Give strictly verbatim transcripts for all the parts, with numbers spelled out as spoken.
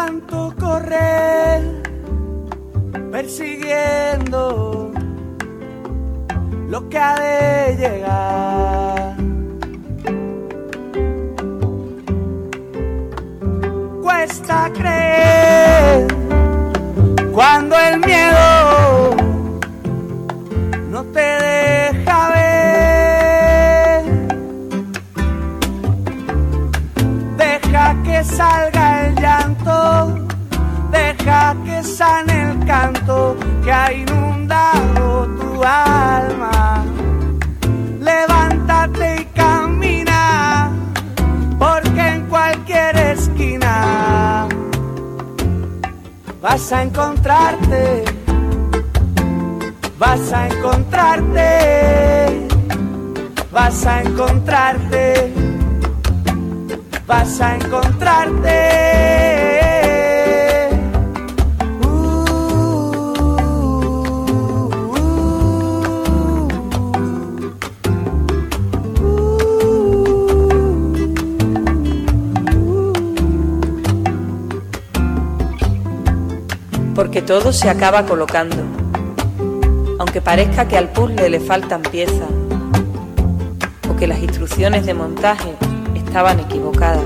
tanto correr, persiguiendo lo que ha de llegar. Cuesta creer cuando el miedo no te deja ver. Deja que salga el llanto, deja que sane el canto que ha inundado tu alma. Levántate y camina, porque en cualquier esquina vas a encontrarte, vas a encontrarte, vas a encontrarte, vas a encontrarte. Porque todo se acaba colocando, aunque parezca que al puzzle le faltan piezas o que las instrucciones de montaje estaban equivocadas.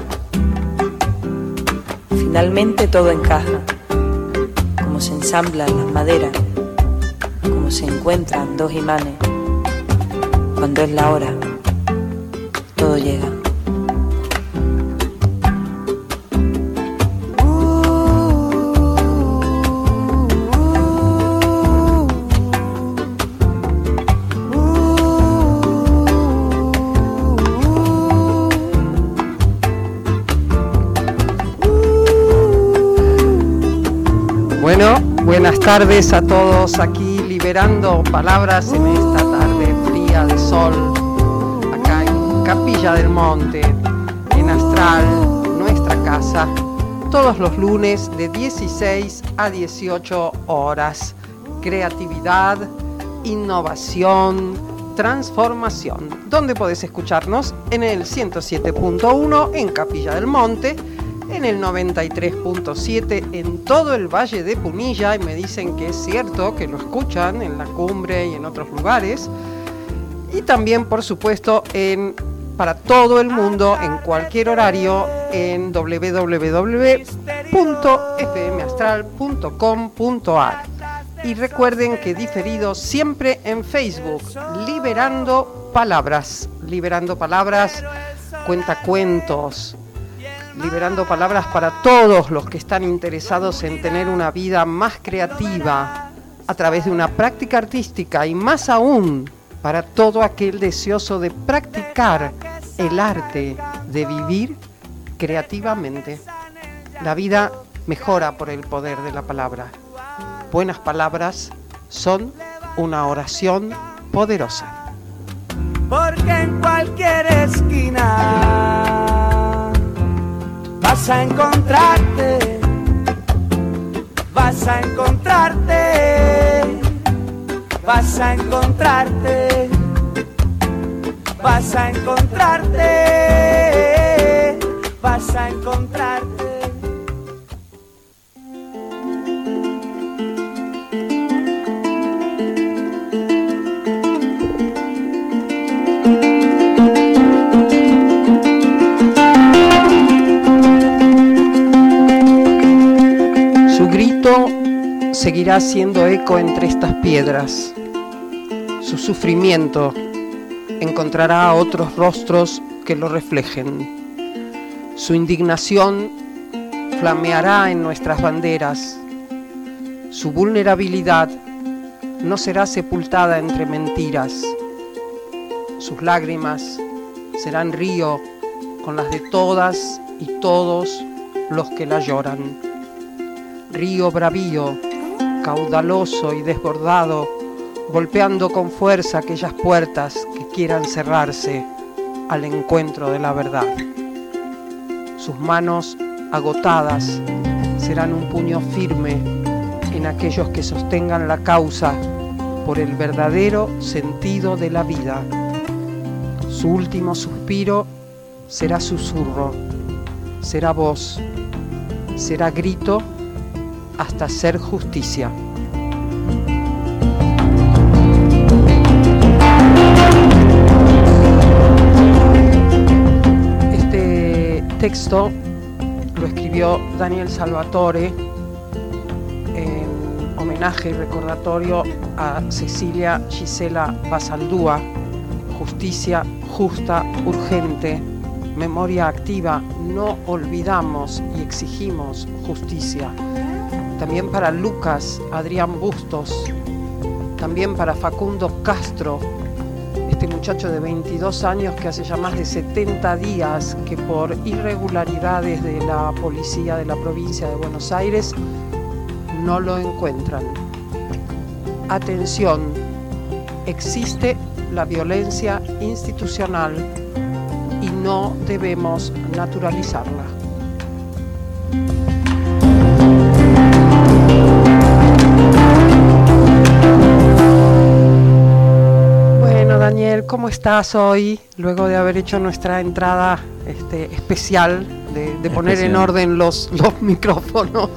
Finalmente todo encaja, como se ensamblan las maderas, como se encuentran dos imanes. Cuando es la hora, todo llega. Bueno, buenas tardes a todos aquí liberando palabras en esta tarde fría de sol, acá en Capilla del Monte, en Astral, nuestra casa, todos los lunes de dieciséis a dieciocho horas. Creatividad, innovación, transformación. ¿Dónde podés escucharnos? En el ciento siete punto uno en Capilla del Monte, en el noventa y tres punto siete en todo el Valle de Punilla, y me dicen que es cierto que lo escuchan en La Cumbre y en otros lugares, y también por supuesto en para todo el mundo en cualquier horario en doble u doble u doble u punto f m astral punto com punto a r. Y recuerden que diferido siempre en Facebook, Liberando Palabras, Liberando Palabras, cuentacuentos, Liberando Palabras para todos los que están interesados en tener una vida más creativa a través de una práctica artística, y más aún para todo aquel deseoso de practicar el arte de vivir creativamente. La vida mejora por el poder de la palabra. Buenas palabras son una oración poderosa. Porque en cualquier esquina vas a encontrarte, vas a encontrarte, vas a encontrarte, vas a encontrarte, vas a encontrarte. Seguirá haciendo eco entre estas piedras. Su sufrimiento encontrará otros rostros que lo reflejen. Su indignación flameará en nuestras banderas. Su vulnerabilidad no será sepultada entre mentiras. Sus lágrimas serán río con las de todas y todos los que la lloran. Río bravío, caudaloso y desbordado, golpeando con fuerza aquellas puertas que quieran cerrarse al encuentro de la verdad. Sus manos agotadas serán un puño firme en aquellos que sostengan la causa por el verdadero sentido de la vida. Su último suspiro será susurro, será voz, será grito hasta hacer justicia. Este texto lo escribió Daniel Salvatore en homenaje y recordatorio a Cecilia Gisela Basaldúa. Justicia justa, urgente, memoria activa, no olvidamos y exigimos justicia. También para Lucas Adrián Bustos, también para Facundo Castro, este muchacho de veintidós años que hace ya más de setenta días que por irregularidades de la policía de la provincia de Buenos Aires no lo encuentran. Atención, existe la violencia institucional y no debemos naturalizarla. Bueno, Daniel, ¿cómo estás hoy? Luego de haber hecho nuestra entrada este, especial de, de poner especial. en orden los, los micrófonos.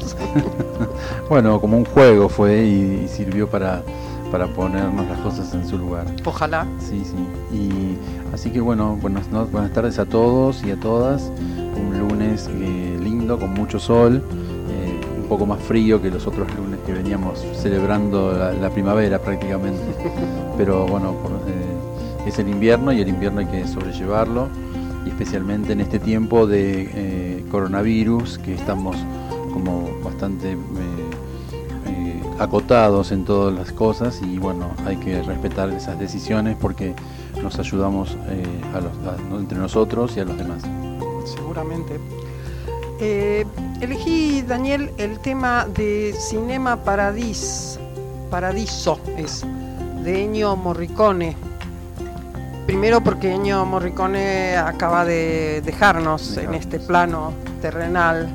Bueno, como un juego fue y, y sirvió para... para ponernos las cosas en su lugar. Ojalá. Sí, sí. Y así que bueno, buenas, no, buenas tardes a todos y a todas. Un lunes eh, lindo, con mucho sol, eh, un poco más frío que los otros lunes que veníamos celebrando la, la primavera prácticamente. Pero bueno, por, eh, es el invierno y el invierno hay que sobrellevarlo, y especialmente en este tiempo de eh, coronavirus, que estamos como bastante... Eh, acotados en todas las cosas, y bueno, hay que respetar esas decisiones porque nos ayudamos eh, a los, a, entre nosotros y a los demás. Seguramente. Eh, elegí, Daniel, el tema de Cinema Paradis, Paradiso, es de Ennio Morricone. Primero porque Ennio Morricone acaba de dejarnos en este plano terrenal.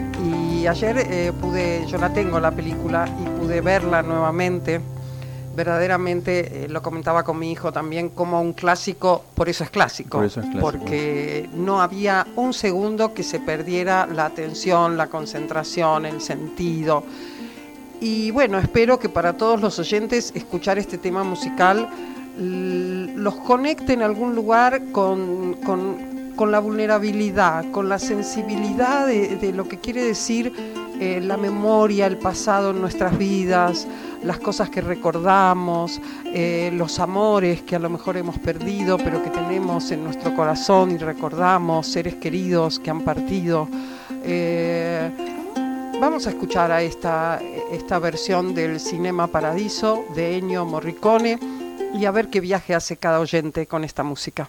Y ayer eh, pude, yo la tengo la película y pude verla nuevamente. Verdaderamente, eh, lo comentaba con mi hijo también, como un clásico, por eso es clásico. Por eso es clásico. Porque no había un segundo que se perdiera la atención, la concentración, el sentido. Y bueno, espero que para todos los oyentes escuchar este tema musical l- los conecte en algún lugar con... con con la vulnerabilidad, con la sensibilidad de, de lo que quiere decir eh, la memoria, el pasado en nuestras vidas, las cosas que recordamos, eh, los amores que a lo mejor hemos perdido, pero que tenemos en nuestro corazón y recordamos, seres queridos que han partido. Eh, vamos a escuchar a esta, esta versión del Cinema Paradiso de Ennio Morricone y a ver qué viaje hace cada oyente con esta música.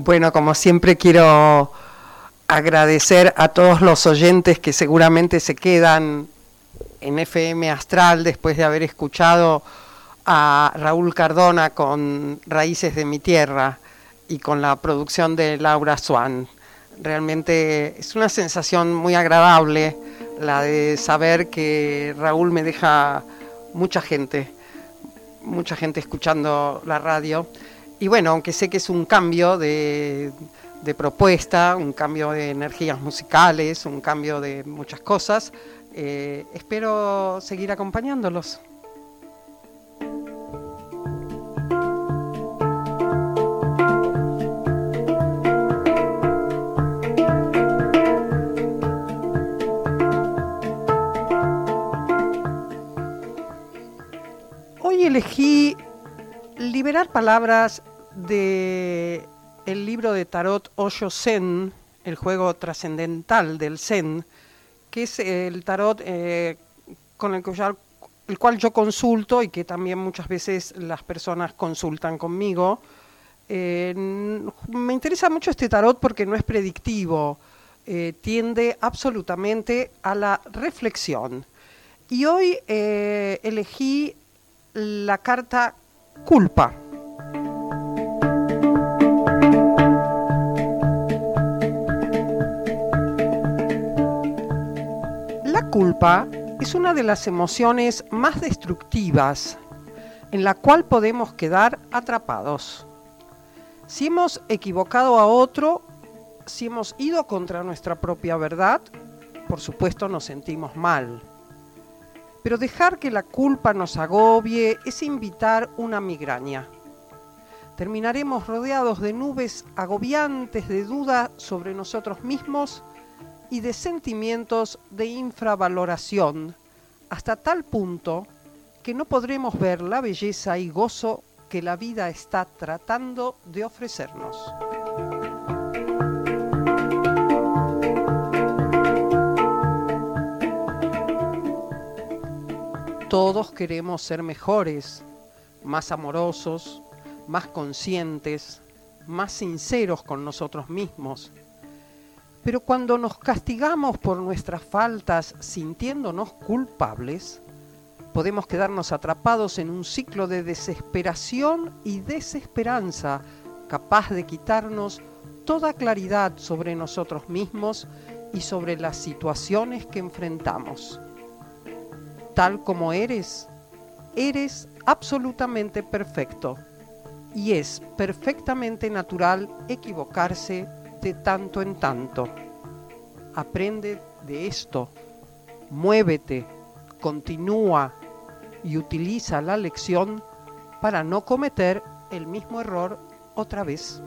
Bueno, como siempre quiero agradecer a todos los oyentes que seguramente se quedan en F M Astral después de haber escuchado a Raúl Cardona con Raíces de mi Tierra y con la producción de Laura Swan. Realmente es una sensación muy agradable la de saber que Raúl me deja mucha gente, mucha gente escuchando la radio. Y bueno, aunque sé que es un cambio de, de propuesta, un cambio de energías musicales, un cambio de muchas cosas, eh, espero seguir acompañándolos. Hoy elegí liberar palabras de el libro de tarot Osho Zen, el juego trascendental del Zen, que es el tarot eh, con el, que ya, el cual yo consulto y que también muchas veces las personas consultan conmigo. Eh, me interesa mucho este tarot porque no es predictivo, eh, tiende absolutamente a la reflexión. Y hoy eh, elegí la carta culpa. La culpa es una de las emociones más destructivas en la cual podemos quedar atrapados. Si hemos equivocado a otro, si hemos ido contra nuestra propia verdad, por supuesto nos sentimos mal. Pero dejar que la culpa nos agobie es invitar una migraña. Terminaremos rodeados de nubes agobiantes de duda sobre nosotros mismos y de sentimientos de infravaloración, hasta tal punto que no podremos ver la belleza y gozo que la vida está tratando de ofrecernos. Todos queremos ser mejores, más amorosos, más conscientes, más sinceros con nosotros mismos. Pero cuando nos castigamos por nuestras faltas sintiéndonos culpables, podemos quedarnos atrapados en un ciclo de desesperación y desesperanza capaz de quitarnos toda claridad sobre nosotros mismos y sobre las situaciones que enfrentamos. Tal como eres, eres absolutamente perfecto y es perfectamente natural equivocarse de tanto en tanto. Aprende de esto, muévete, continúa y utiliza la lección para no cometer el mismo error otra vez.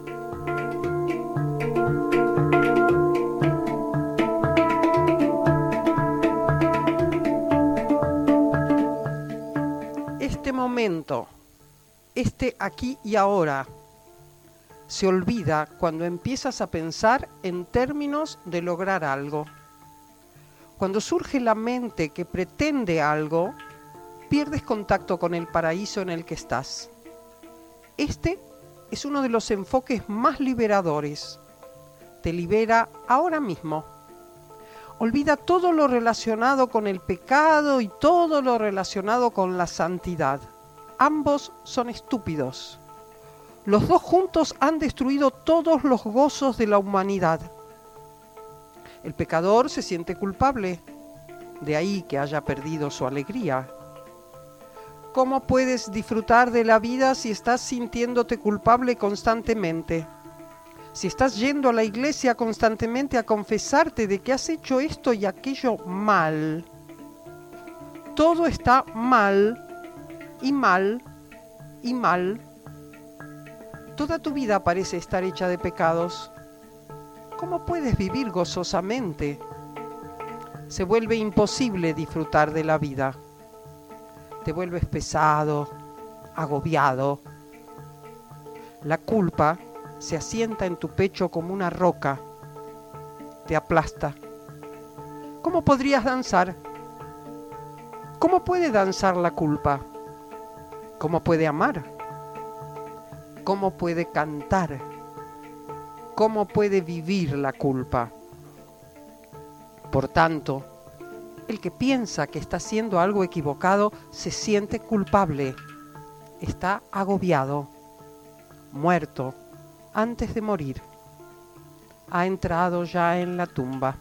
Este momento, este aquí y ahora, se olvida cuando empiezas a pensar en términos de lograr algo. Cuando surge la mente que pretende algo, pierdes contacto con el paraíso en el que estás. Este es uno de los enfoques más liberadores. Te libera ahora mismo. Olvida todo lo relacionado con el pecado y todo lo relacionado con la santidad. Ambos son estúpidos. Los dos juntos han destruido todos los gozos de la humanidad. El pecador se siente culpable, de ahí que haya perdido su alegría. ¿Cómo puedes disfrutar de la vida si estás sintiéndote culpable constantemente? Si estás yendo a la iglesia constantemente a confesarte de que has hecho esto y aquello mal, todo está mal y mal y mal. Toda tu vida parece estar hecha de pecados. ¿Cómo puedes vivir gozosamente? Se vuelve imposible disfrutar de la vida. Te vuelves pesado, agobiado. La culpa se asienta en tu pecho como una roca, te aplasta. ¿Cómo podrías danzar? ¿Cómo puede danzar la culpa? ¿Cómo puede amar? ¿Cómo puede cantar? cómo puede vivir la culpa. Por tanto, el que piensa que está haciendo algo equivocado se siente culpable, está agobiado, muerto, antes de morir. Ha entrado ya en la tumba.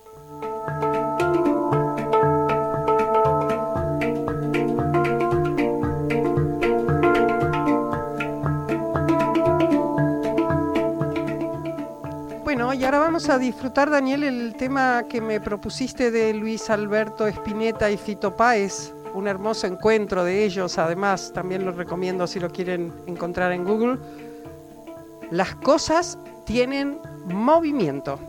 Bueno, y ahora vamos a disfrutar, Daniel, el tema que me propusiste de Luis Alberto Spinetta y Fito Páez, un hermoso encuentro de ellos, además, también lo recomiendo si lo quieren encontrar en Google. Las cosas tienen movimiento.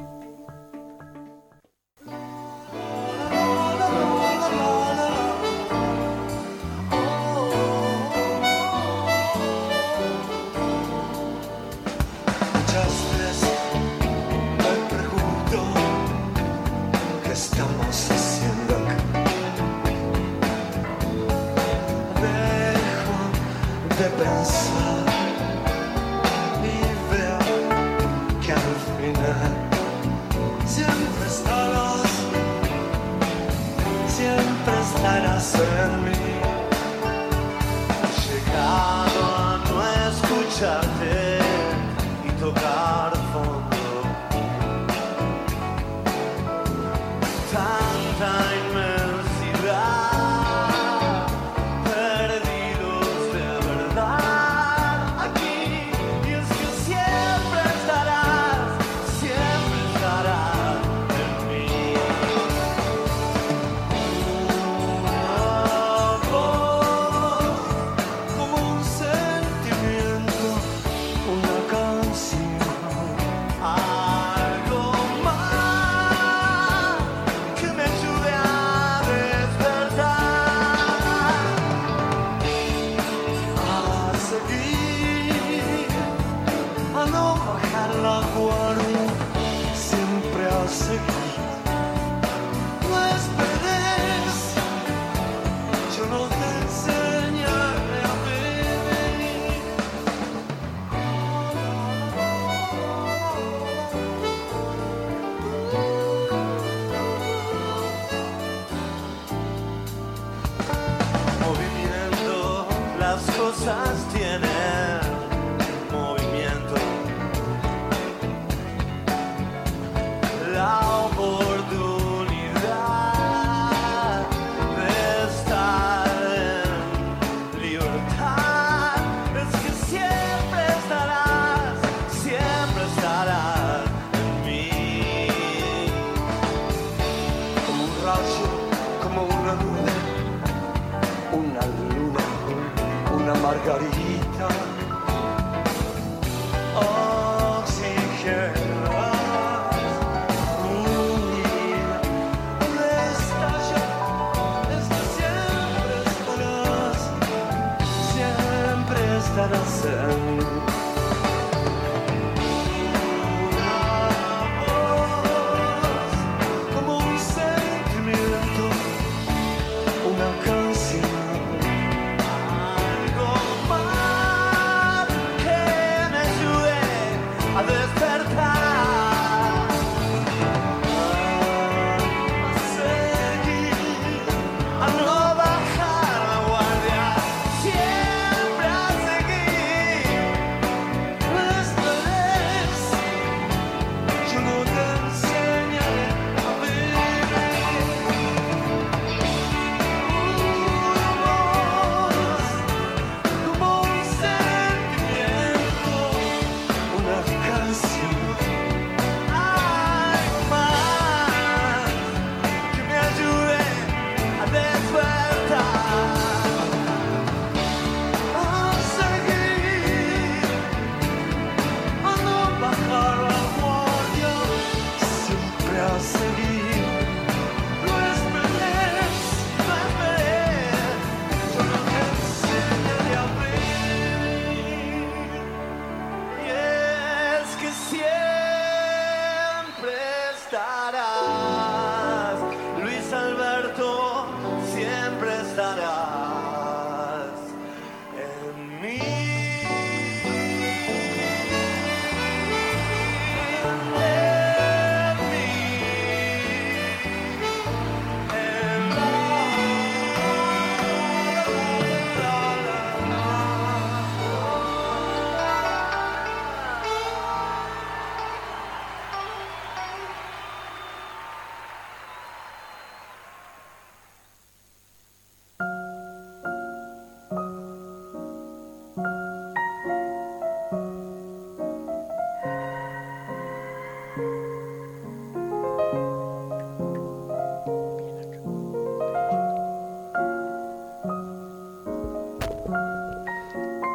Estamos haciendo acá. Dejo de pensar y veo que al final siempre estarás, siempre estarás en mí. He llegado a no escucharte y tocar fondo. Tanta inmensidad, perdidos de verdad aquí, y es que siempre estarás, siempre estarás en mí. Una voz, como un sentimiento, una canción, algo más que me ayude a despertar, a seguir, a no bajar la guardia, siempre a seguir. No esperes, yo no te enseñaré a vivir. Movimiento, las cosas tienen movimiento. La oportunidad de estar en libertad es que siempre estarás, siempre estarás en mí. Como un rayo, como una nube, una luna, una margarita, oxigenas, unida, un estallo, es que siempre estarás, siempre estarás en mí. Una voz, como un sentimiento, una canción, algo más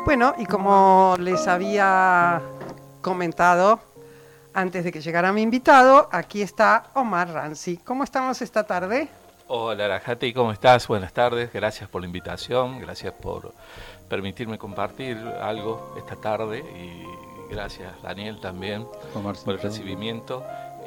Bueno, y como les había comentado antes de que llegara mi invitado, aquí está Omar Ranzi. ¿Cómo estamos esta tarde? Hola Arajati, ¿cómo estás? Buenas tardes, gracias por la invitación, gracias por permitirme compartir algo esta tarde y gracias Daniel también Omar, por el recibimiento.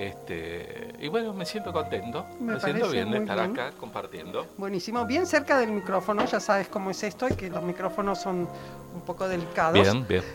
Este, y bueno, me siento contento, Me me, siento parece bien de muy estar bien. acá compartiendo. Buenísimo, bien cerca del micrófono, ya sabes cómo es esto y que los micrófonos son un poco delicados. Bien, bien.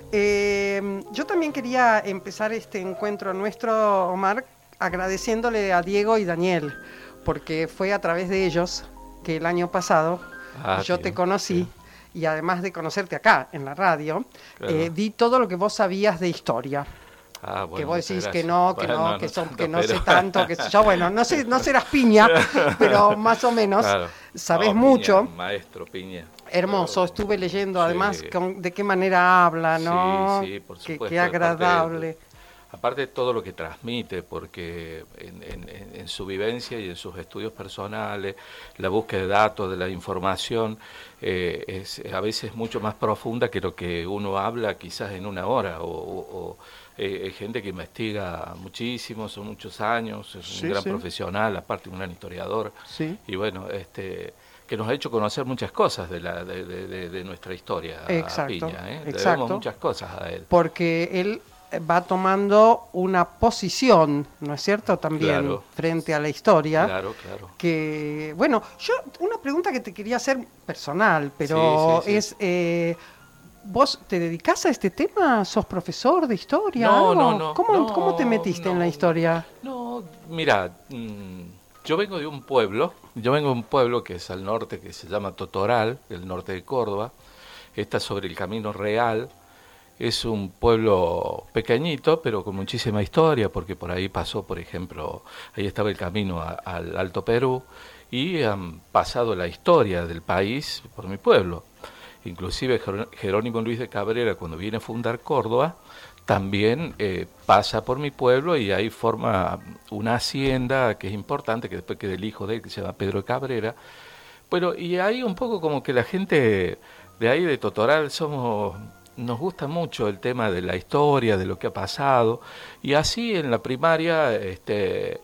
Eh, yo también quería empezar este encuentro nuestro, Omar, agradeciéndole a Diego y Daniel, porque fue a través de ellos que el año pasado Ah, yo bien, te conocí. bien. Y además de conocerte acá en la radio, Claro. eh, di todo lo que vos sabías de historia. Ah, bueno, que vos muchas decís gracias. que no, que Bueno, no, que, son, tanto, que no pero- sé tanto, que sé yo, bueno, no sé, no serás piña, pero más o menos Claro. sabés No, mucho. Piña, maestro Piña. Hermoso, Pero- estuve leyendo Sí. además con- de qué manera habla, ¿no? Sí, sí, por Qué- supuesto. Qué aparte de- agradable. Aparte de todo lo que transmite, porque en, en- en- en su vivencia y en sus estudios personales, la búsqueda de datos, de la información, eh, es a veces mucho más profunda que lo que uno habla quizás en una hora. O, o- o, eh, hay gente que investiga muchísimo, son muchos años, es Sí, un gran sí. profesional, aparte un gran historiador. Sí. Y bueno, este que nos ha hecho conocer muchas cosas de, la, de, de- de- de nuestra historia, a Exacto, Piña. ¿eh? Le exacto. debemos muchas cosas a él. Porque él va tomando una posición, ¿no es cierto? También Claro. frente a la historia. Claro, claro. Que, bueno, yo una pregunta que te quería hacer personal, pero Sí, sí, sí. es, eh, ¿vos te dedicás a este tema? ¿Sos profesor de historia? No, algo? no, no, ¿Cómo, no, ¿Cómo te metiste en no. la historia? No, mira, mm, yo vengo de un pueblo, yo vengo de un pueblo que es al norte, que se llama Totoral, el norte de Córdoba, está sobre el Camino Real, es un pueblo pequeñito, pero con muchísima historia, porque por ahí pasó, por ejemplo, ahí estaba el camino a- al Alto Perú, y han pasado la historia del país por mi pueblo. Inclusive Jer- Jerónimo Luis de Cabrera, cuando viene a fundar Córdoba, también eh, pasa por mi pueblo y ahí forma una hacienda que es importante, que después queda el hijo de él, que se llama Pedro de Cabrera. Bueno, y ahí un poco como que la gente de ahí de Totoral somos, nos gusta mucho el tema de la historia, de lo que ha pasado, y así en la primaria este,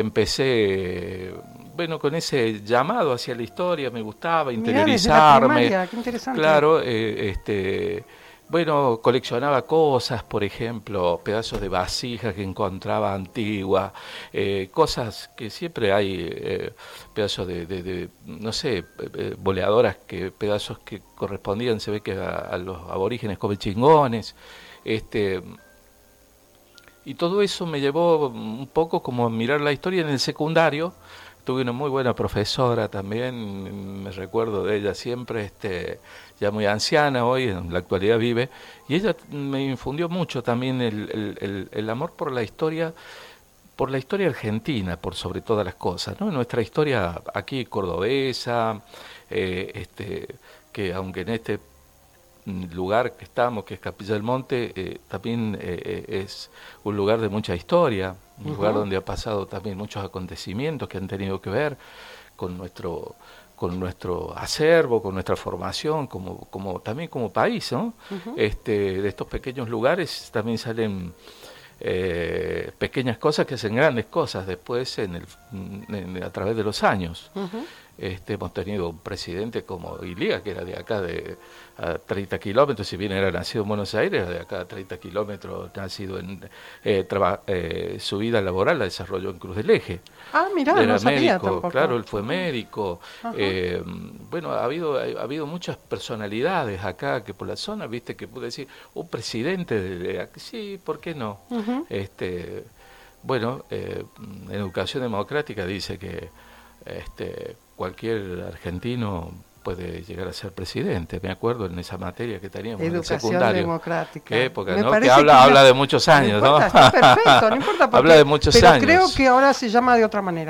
empecé, bueno, con ese llamado hacia la historia, me gustaba Mirá, desde la interiorizarme. primaria, qué interesante. Claro, eh, este, bueno, coleccionaba cosas, por ejemplo, pedazos de vasijas que encontraba antiguas, eh, cosas que siempre hay, eh, pedazos de, de, de, no sé, eh, eh, boleadoras, que pedazos que correspondían, se ve que a, a los aborígenes chingones, este, y todo eso me llevó un poco como a mirar la historia en el secundario. Tuve una muy buena profesora también, me recuerdo de ella siempre, este, ya muy anciana hoy, en la actualidad vive, y ella me infundió mucho también el, el, el, el amor por la historia, por la historia argentina, por sobre todas las cosas, ¿no? Nuestra historia aquí cordobesa, eh, este, que aunque en este lugar que estamos, que es Capilla del Monte, eh, también eh, eh, es un lugar de mucha historia, un Ujú. lugar donde ha pasado también muchos acontecimientos que han tenido que ver con nuestro con nuestro acervo, con nuestra formación, como, como también como país, ¿no? Ujú. Este, de estos pequeños lugares también salen eh, pequeñas cosas que hacen grandes cosas después en el, en- a través de los años. Ujú. Este, hemos tenido un presidente como Ilía, que era de acá de a treinta kilómetros, si bien era nacido en Buenos Aires, era de acá a treinta kilómetros, nacido en eh, traba- eh, su vida laboral la desarrolló en Cruz del Eje. Ah, mirá, Era no sabía médico, tampoco. claro, él fue médico. Ajá. Eh, bueno, ha habido, ha habido muchas personalidades acá que por la zona, viste, que pude decir, un presidente de, de aquí, sí, ¿por qué no? Ujú. Este, bueno, eh, en Educación Democrática dice que este, cualquier argentino puede llegar a ser presidente. Me acuerdo en esa materia que teníamos en el Educación secundario. democrática. Qué época, Me ¿no? parece Que habla, que habla la- de muchos años, no ¿no? importa, está perfecto, no importa. porque- Habla de muchos pero años. creo que ahora se llama de otra manera.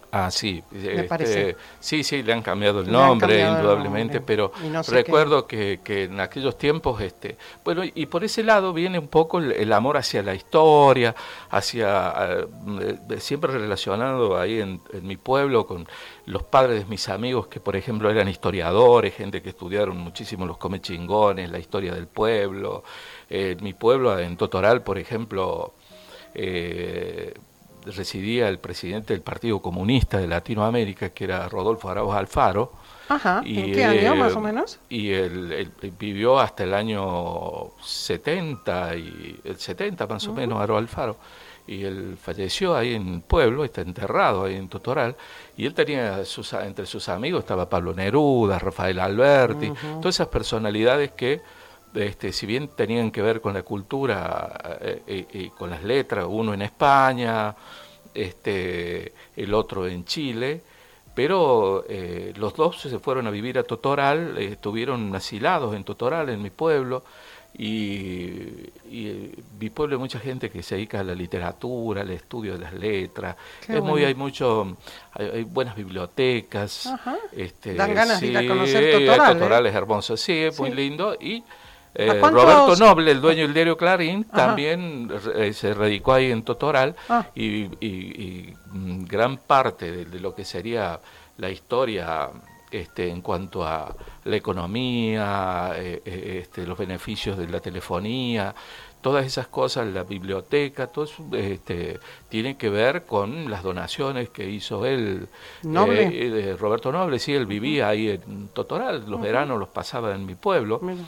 Ah, sí, Me este, parece. sí, sí, le han cambiado el Le han nombre, cambiado el indudablemente, nombre, pero y no sé recuerdo que, que en aquellos tiempos, este, bueno, y por ese lado viene un poco el, el amor hacia la historia, hacia, eh, siempre relacionado ahí en, en mi pueblo con los padres de mis amigos que, por ejemplo, eran historiadores, gente que estudiaron muchísimo los comechingones, la historia del pueblo. Eh, en mi pueblo, en Totoral, por ejemplo, eh, residía el presidente del Partido Comunista de Latinoamérica, que era Rodolfo Arauz Alfaro. Ajá, Y, ¿en qué año eh, más o menos? Y él, él vivió hasta el año setenta, y, el setenta más o menos, Arauz Alfaro. Y él falleció ahí en el pueblo, está enterrado ahí en Totoral, y él tenía, sus, entre sus amigos estaba Pablo Neruda, Rafael Alberti, Ujú. todas esas personalidades que, este, si bien tenían que ver con la cultura eh, eh, y con las letras, uno en España, este, el otro en Chile, pero eh, los dos se fueron a vivir a Totoral, eh, estuvieron asilados en Totoral, en mi pueblo, y, y eh, mi pueblo hay mucha gente que se dedica a la literatura, al estudio de las letras. Qué Es muy, bueno. hay mucho, hay, hay buenas bibliotecas. Ajá. Este, Dan ganas de ir a sí, conocer Totoral, Totoral ¿eh? es hermoso, sí, es muy Sí. lindo. Y ¿A eh, cuántos- Roberto Noble, el dueño del diario Clarín, Ajá. también eh, se radicó ahí en Totoral, Ah. y, y- y, mm, gran parte de, de lo que sería la historia, este, en cuanto a la economía, eh, eh, este, los beneficios de la telefonía, todas esas cosas, la biblioteca, todo eso, este, tiene que ver con las donaciones que hizo él. Noble. eh, de Roberto Noble, sí, él vivía ahí en Totoral, los veranos los pasaba en mi pueblo. Mira.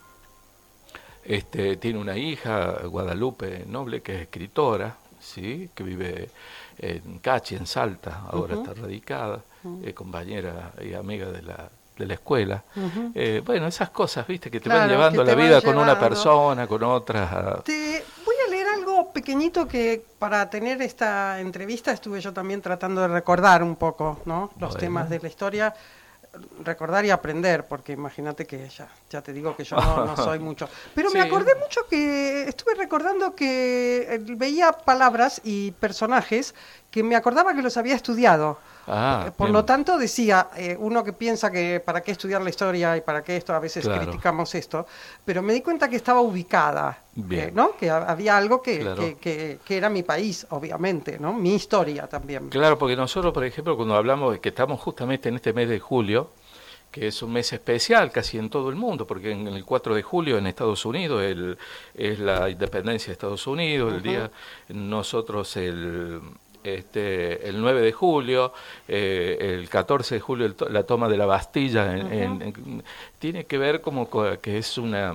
Este, tiene una hija, Guadalupe Noble, que es escritora, sí, que vive en Cachi, en Salta, ahora Ujú. está radicada, eh, compañera y amiga de la, de la escuela. Ujú. Eh, bueno, esas cosas, viste, que te Claro, van llevando que te la van vida con una llevando. persona, con otra. Te voy a leer algo pequeñito que para tener esta entrevista estuve yo también tratando de recordar un poco, ¿no? Los Bueno. temas de la historia, recordar y aprender, porque imagínate que ya, ya te digo que yo no, no soy mucho. Pero me Sí. acordé mucho que estuve recordando que eh, veía palabras y personajes que me acordaba que los había estudiado. Ah, Por bien. lo tanto, decía, eh, uno que piensa que para qué estudiar la historia y para qué esto, a veces Claro. criticamos esto, pero me di cuenta que estaba ubicada, Bien. eh, ¿no? Que ha- había algo que, Claro. que, que- que era mi país, obviamente, ¿no? Mi historia también. Claro, porque nosotros, por ejemplo, cuando hablamos de que estamos justamente en este mes de julio, que es un mes especial casi en todo el mundo, porque en el cuatro de julio en Estados Unidos el, es la independencia de Estados Unidos, el Ujú. día nosotros el este el nueve de julio, eh, el catorce de julio el to- la toma de la Bastilla, en- en- en- tiene que ver como co- que es una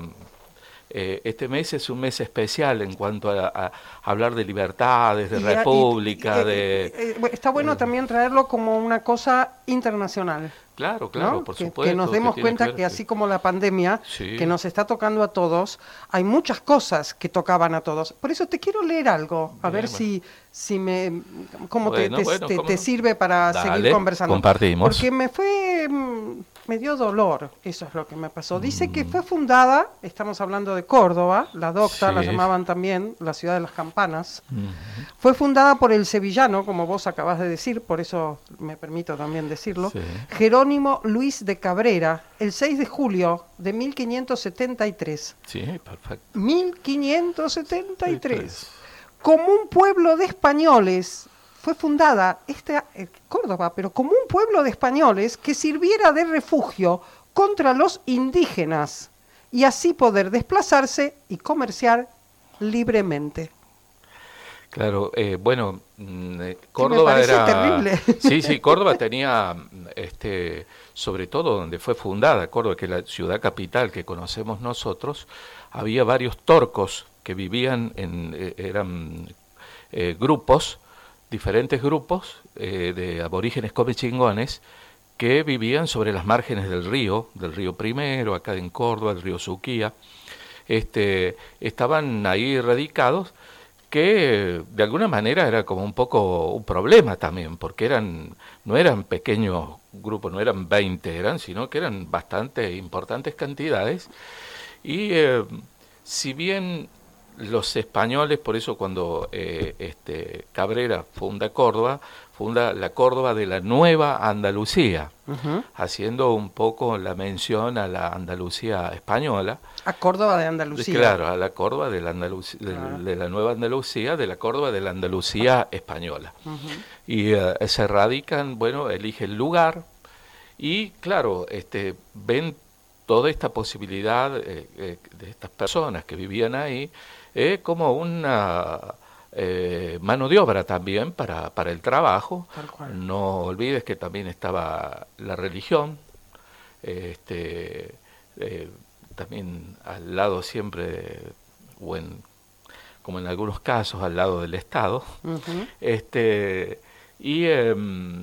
eh, este mes es un mes especial en cuanto a, a hablar de libertades, de Y- y- república, y- de eh, eh, está bueno también traerlo como una cosa internacional. claro, claro, ¿no? por que, supuesto, que nos demos tiene cuenta ver que, así como la pandemia, Sí. que nos está tocando a todos, hay muchas cosas que tocaban a todos. Por eso te quiero leer algo, a Bien, ver bueno. si, si me, cómo te- Bueno, te, bueno, te- cómo te no. sirve para Dale, seguir conversando. compartimos. Porque me fue, mm, me dio dolor, eso es lo que me pasó. Dice Mm. que fue fundada, estamos hablando de Córdoba, la docta, la Sí. llamaban también la ciudad de las campanas. Ujú. Fue fundada por el sevillano, como vos acabás de decir, por eso me permito también decirlo, Sí. Jerónimo Luis de Cabrera, el seis de julio de mil quinientos setenta y tres. Sí, perfecto. mil quinientos setenta y tres. Como un pueblo de españoles, fue fundada esta eh, Córdoba, pero como un pueblo de españoles que sirviera de refugio contra los indígenas y así poder desplazarse y comerciar libremente. Claro, eh, bueno, mm, eh, Córdoba parece era terrible. Sí, sí, Córdoba tenía mm, este sobre todo donde fue fundada Córdoba, que es la ciudad capital que conocemos nosotros, había varios torcos que vivían en eh, eran eh, grupos, diferentes grupos eh, de aborígenes comechingones que vivían sobre las márgenes del río, del río Primero, acá en Córdoba, el río Suquía. Este, estaban ahí radicados, que de alguna manera era como un poco un problema también, porque eran no eran pequeños grupos, no eran veinte, eran, sino que eran bastante importantes cantidades. Y eh, si bien los españoles, por eso cuando eh, este Cabrera funda Córdoba, funda la Córdoba de la Nueva Andalucía, Ujú. haciendo un poco la mención a la Andalucía española. A Córdoba de Andalucía. Claro, a la Córdoba de la, Andalucía, de, Claro. de la Nueva Andalucía, de la Córdoba de la Andalucía española. Ujú. Y eh, se radican, bueno, eligen lugar y, claro, este, ven toda esta posibilidad eh, eh, de estas personas que vivían ahí eh, como una eh, mano de obra también para, para el trabajo. Tal cual. No olvides que también estaba la religión, este, eh, también al lado siempre, o en, como en algunos casos, al lado del Estado. Ujú. Este, y, eh,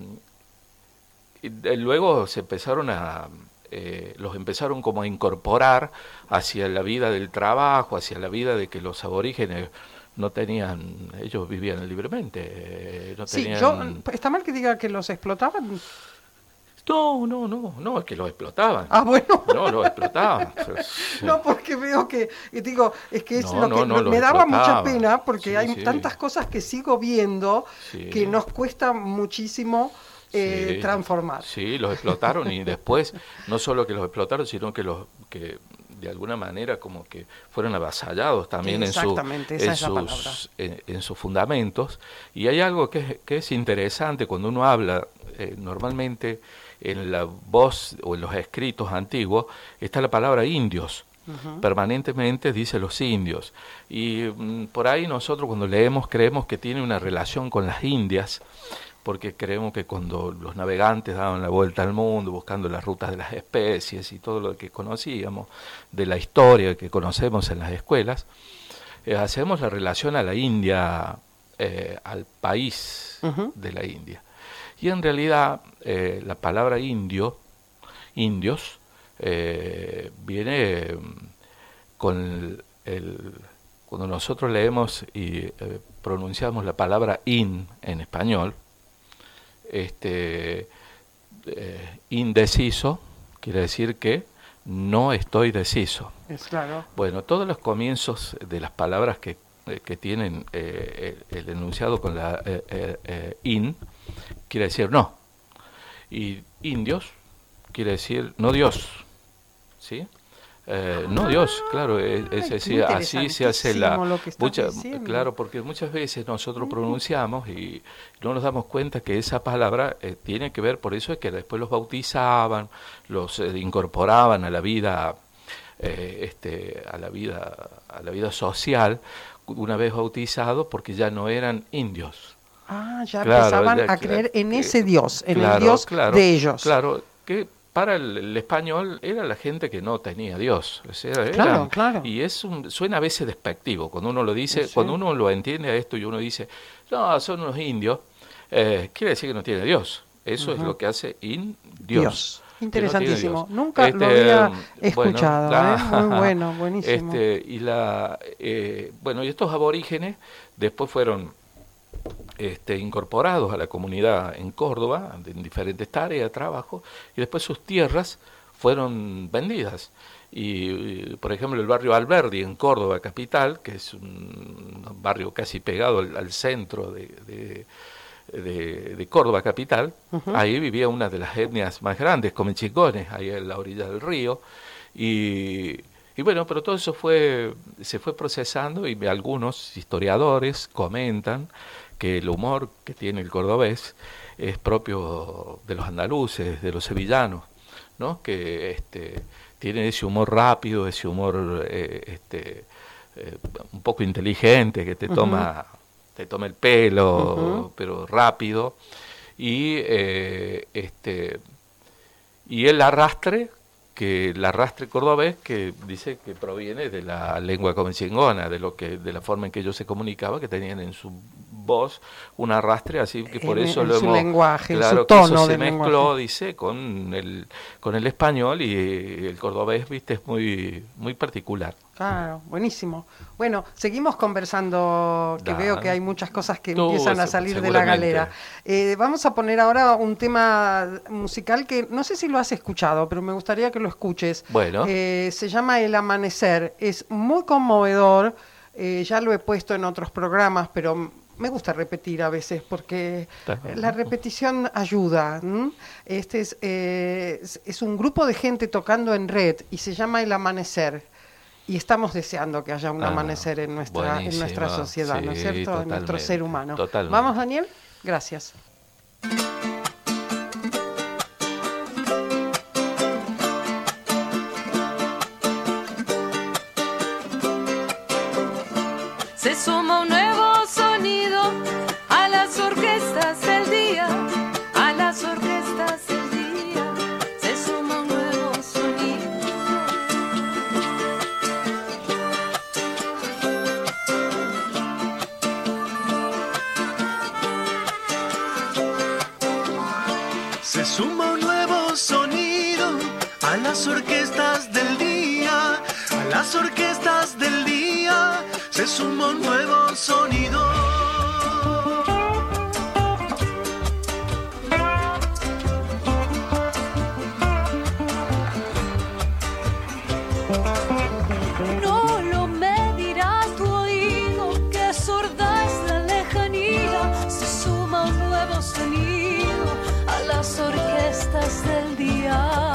y de- luego se empezaron a, eh, los empezaron como a incorporar hacia la vida del trabajo, hacia la vida de que los aborígenes no tenían, ellos vivían libremente, eh, no Sí, tenían... yo, ¿está mal que diga que los explotaban? No, no, no, no, es que los explotaban. Ah, bueno. No, los explotaban. No, porque veo que, y digo, es que es No, lo no, que no, me los daba mucha explotaban. pena porque Sí, hay sí. tantas cosas que sigo viendo Sí. que nos cuesta muchísimo eh, Sí, transformar. Sí, los explotaron y después, no solo que los explotaron, sino que los que de alguna manera como que fueron avasallados también en, su, Exactamente, esa en, es la palabra. sus, en, en sus fundamentos. Y hay algo que es, que es interesante cuando uno habla, eh, normalmente en la voz o en los escritos antiguos, está la palabra indios. Ujú. Permanentemente dice los indios. Y mm, por ahí nosotros cuando leemos creemos que tiene una relación con las Indias, porque creemos que cuando los navegantes daban la vuelta al mundo buscando las rutas de las especies y todo lo que conocíamos, de la historia que conocemos en las escuelas, eh, hacemos la relación a la India, eh, al país Ujú. de la India. Y en realidad eh, la palabra indio, indios, eh, viene mm, con el, el- cuando nosotros leemos y eh, pronunciamos la palabra in en español, este eh, indeciso quiere decir que no estoy deciso. Es claro. Bueno, todos los comienzos de las palabras que, eh, que tienen eh, el, el enunciado con la eh, eh, eh, in quiere decir no. Y indios quiere decir no Dios. ¿Sí? Eh, no Dios, claro, es, es Ay, decir, qué así se hace la... interesantísimo lo que estás mucha- diciendo. claro, porque muchas veces nosotros pronunciamos y no nos damos cuenta que esa palabra eh, tiene que ver, por eso es que después los bautizaban, los eh, incorporaban a la vida, eh, este, a la vida, a la vida social, una vez bautizados, porque ya no eran indios. Ah, ya Claro, empezaban ya, a claro, creer en que- ese Dios, en el claro, Dios claro, de ellos. Claro, que para el, el español era la gente que no tenía Dios. O sea, eran- Claro, claro. Y es un, suena a veces despectivo. Cuando uno lo dice, Sí. cuando uno lo entiende a esto y uno dice, no, son unos indios, eh, quiere decir que no tiene Dios. Eso es Ujú. lo que hace in Dios. Dios. que no tiene Interesantísimo. Dios. Nunca lo Este, había bueno, escuchado. la- ¿eh? Muy bueno, buenísimo. Este, y la, eh, bueno, y estos aborígenes después fueron este, incorporados a la comunidad en Córdoba, en diferentes tareas de trabajo, y después sus tierras fueron vendidas. Y, y, por ejemplo, el barrio Alberdi en Córdoba capital, que es un barrio casi pegado al, al centro de, de, de- de Córdoba capital, Ujú. ahí vivía una de las etnias más grandes, comechingones, ahí en la orilla del río, y, y bueno, pero todo eso fue se fue procesando y algunos historiadores comentan que el humor que tiene el cordobés es propio de los andaluces, de los sevillanos, ¿no? Que este, tiene ese humor rápido, ese humor eh, este, eh, un poco inteligente, que te Ujú. toma, te toma el pelo, Ujú. pero rápido, y eh, este y el arrastre, que el arrastre cordobés, que dice que proviene de la lengua comechingona, de lo que, de la forma en que ellos se comunicaban, que tenían en su voz un arrastre, así que por En- eso en lo su hemos, lenguaje, en claro, su que eso tono se de mezcló, lenguaje. dice, con el con el español, y el cordobés, viste, es muy muy particular. Claro, buenísimo. Bueno, seguimos conversando, que Dale. veo que hay muchas cosas que Tú, empiezan a se- salir de la seguramente. galera. Eh, vamos a poner ahora un tema musical que no sé si lo has escuchado, pero me gustaría que lo escuches. Bueno. Eh, se llama El Amanecer. Es muy conmovedor. Eh, ya lo he puesto en otros programas, pero me gusta repetir a veces porque la repetición ayuda. ¿m? Este es, eh, es, es un grupo de gente tocando en red y se llama El Amanecer. Y estamos deseando que haya un Ah, amanecer en nuestra, en nuestra buenísimo. sociedad, ¿no es Sí, cierto? En nuestro totalmente, ser humano. totalmente. ¿Vamos, Daniel? Gracias. Se suma un nuevo sonido a las orquestas del día, a las orquestas del día. Se suma un nuevo sonido. Se suma un nuevo sonido a las orquestas del día, a las orquestas del día. Se suma un nuevo sonido. No lo medirás tu oído, que sorda es la lejanía. Se suma un nuevo sonido a las orquestas del día.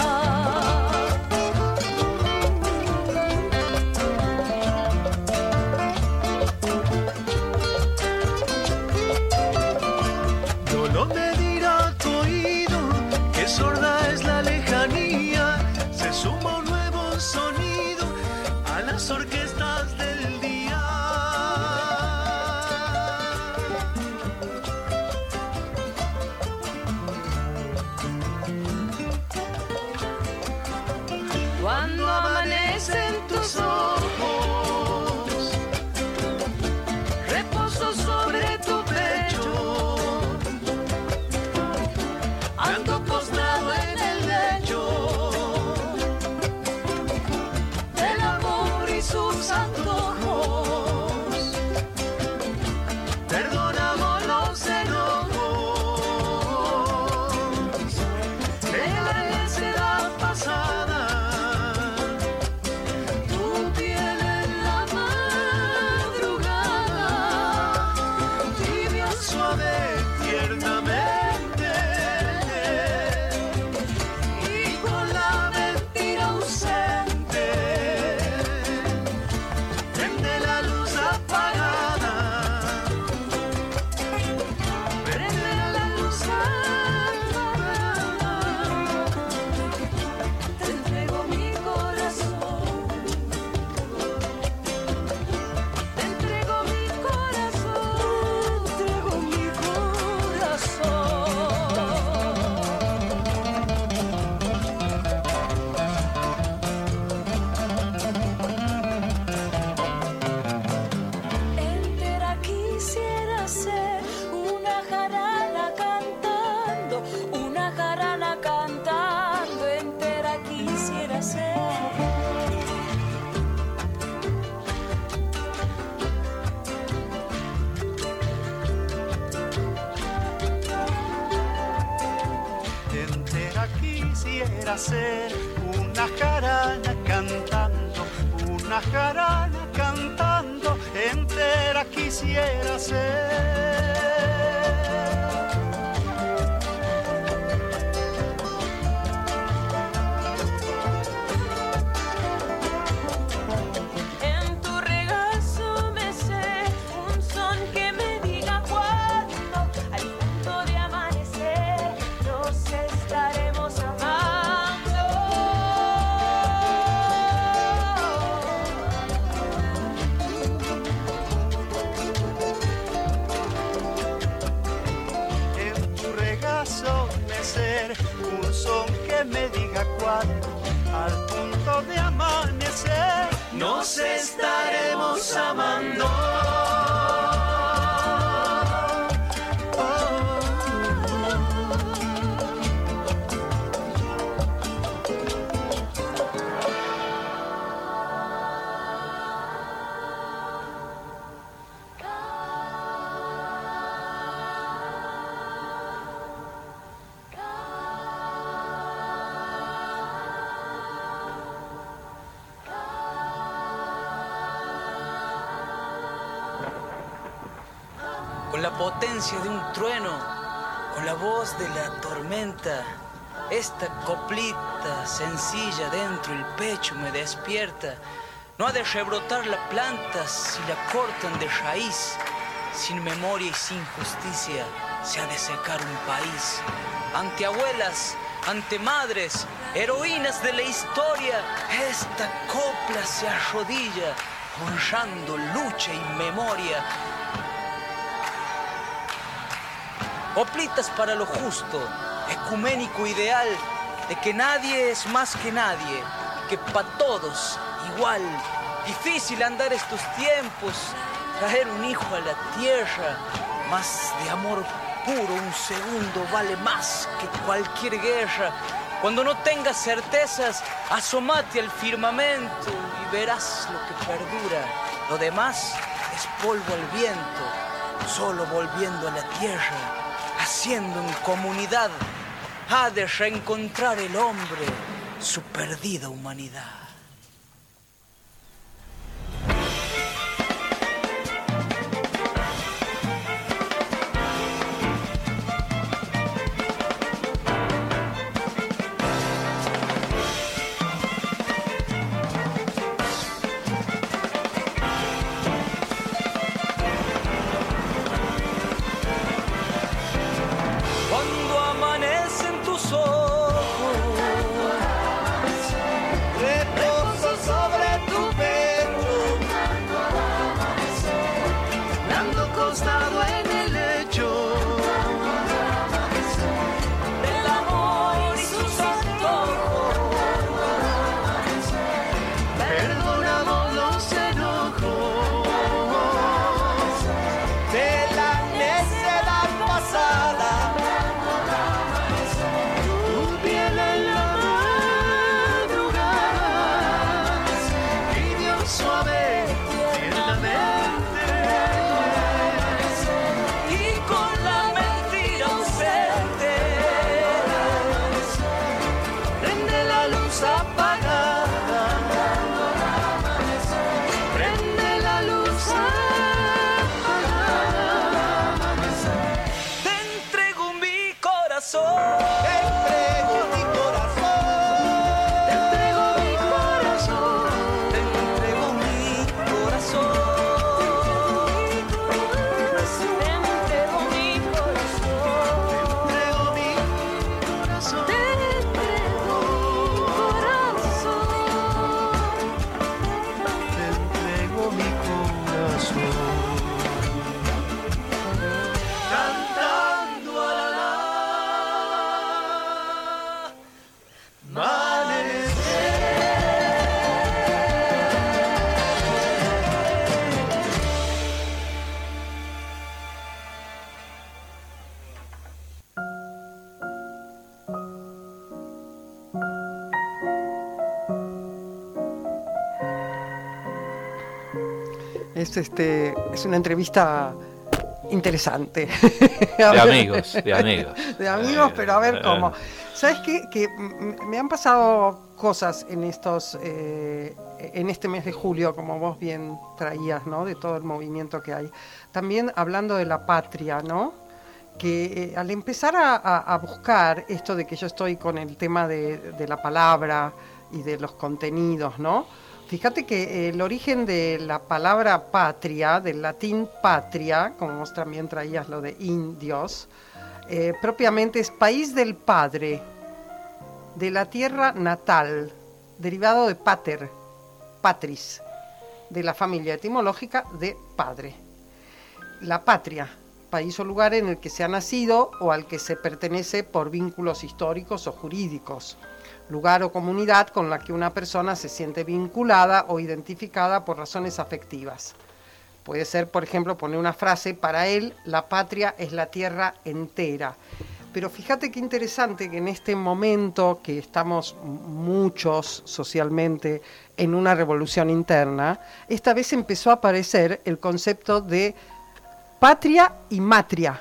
No lo medirá tu oído, que sorda es la lejanía. Se suma un nuevo sonido a las orquestas del día. Cuando amanecen tus ojos, reposo sobre tu pecho, ando postrado en el lecho del amor y sus antojos. Perdonamos los enojos de la necedad pasada. Tu piel en la madrugada, Tibia, suave, tiernamente, y con la mentira ausente, prende la luz apagada. prende la luz apagada. Te entrego mi corazón, te entrego mi corazón, te entrego mi corazón. Entera quisiera ser una jarana cantando, una jarana cantando, entera quisiera ser. Entera quisiera ser una jarana cantando, una jarana cantando, entera quisiera ser. En tu regazo me sé un son que me diga cuándo, al punto de amanecer, nos estaremos amando. En tu regazo mecer un son que me diga cuándo, al punto de amanecer, nos estaremos amando. con la potencia de un trueno, con la voz de la tormenta. Esta coplita sencilla dentro el pecho me despierta. No ha de rebrotar la planta si la cortan de raíz. Sin memoria y sin justicia se ha de secar un país. Ante abuelas, ante madres, heroínas de la historia, esta copla se arrodilla, honrando lucha y memoria. Coplitas para lo justo, ecuménico ideal, de que nadie es más que nadie, que pa' todos igual. Difícil andar estos tiempos, traer un hijo a la tierra, más de amor puro un segundo vale más que cualquier guerra. Cuando no tengas certezas, asómate al firmamento y verás lo que perdura. Lo demás es polvo al viento, solo volviendo a la tierra. Haciendo en comunidad, ha de reencontrar el hombre su perdida humanidad. Es, este, es una entrevista interesante. De amigos, de amigos. De amigos, pero a ver cómo. ¿Sabes qué? Que me han pasado cosas en estos, eh, en este mes de julio, como vos bien traías, ¿no? De todo el movimiento que hay. También hablando de la patria, ¿no? Que eh, al empezar a, a, a buscar esto de que yo estoy con el tema de, de la palabra y de los contenidos, ¿no? Fíjate que el origen de la palabra patria, del latín patria, como vos también traías lo de indios, eh, propiamente es país del padre, de la tierra natal, derivado de pater, patris, de la familia etimológica de padre. La patria, país o lugar en el que se ha nacido o al que se pertenece por vínculos históricos o jurídicos. Lugar o comunidad con la que una persona se siente vinculada o identificada por razones afectivas. Puede ser, por ejemplo, poner una frase: para él la patria es la tierra entera. Pero fíjate qué interesante que en este momento que estamos muchos socialmente en una revolución interna, esta vez empezó a aparecer el concepto de patria y matria.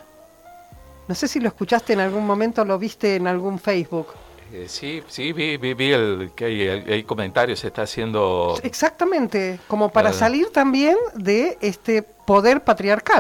No sé si lo escuchaste en algún momento, lo viste en algún Facebook. Eh, sí, sí, vi, vi, vi el, que hay, hay comentarios, se está haciendo... Exactamente, como para uh, salir también de este poder patriarcal.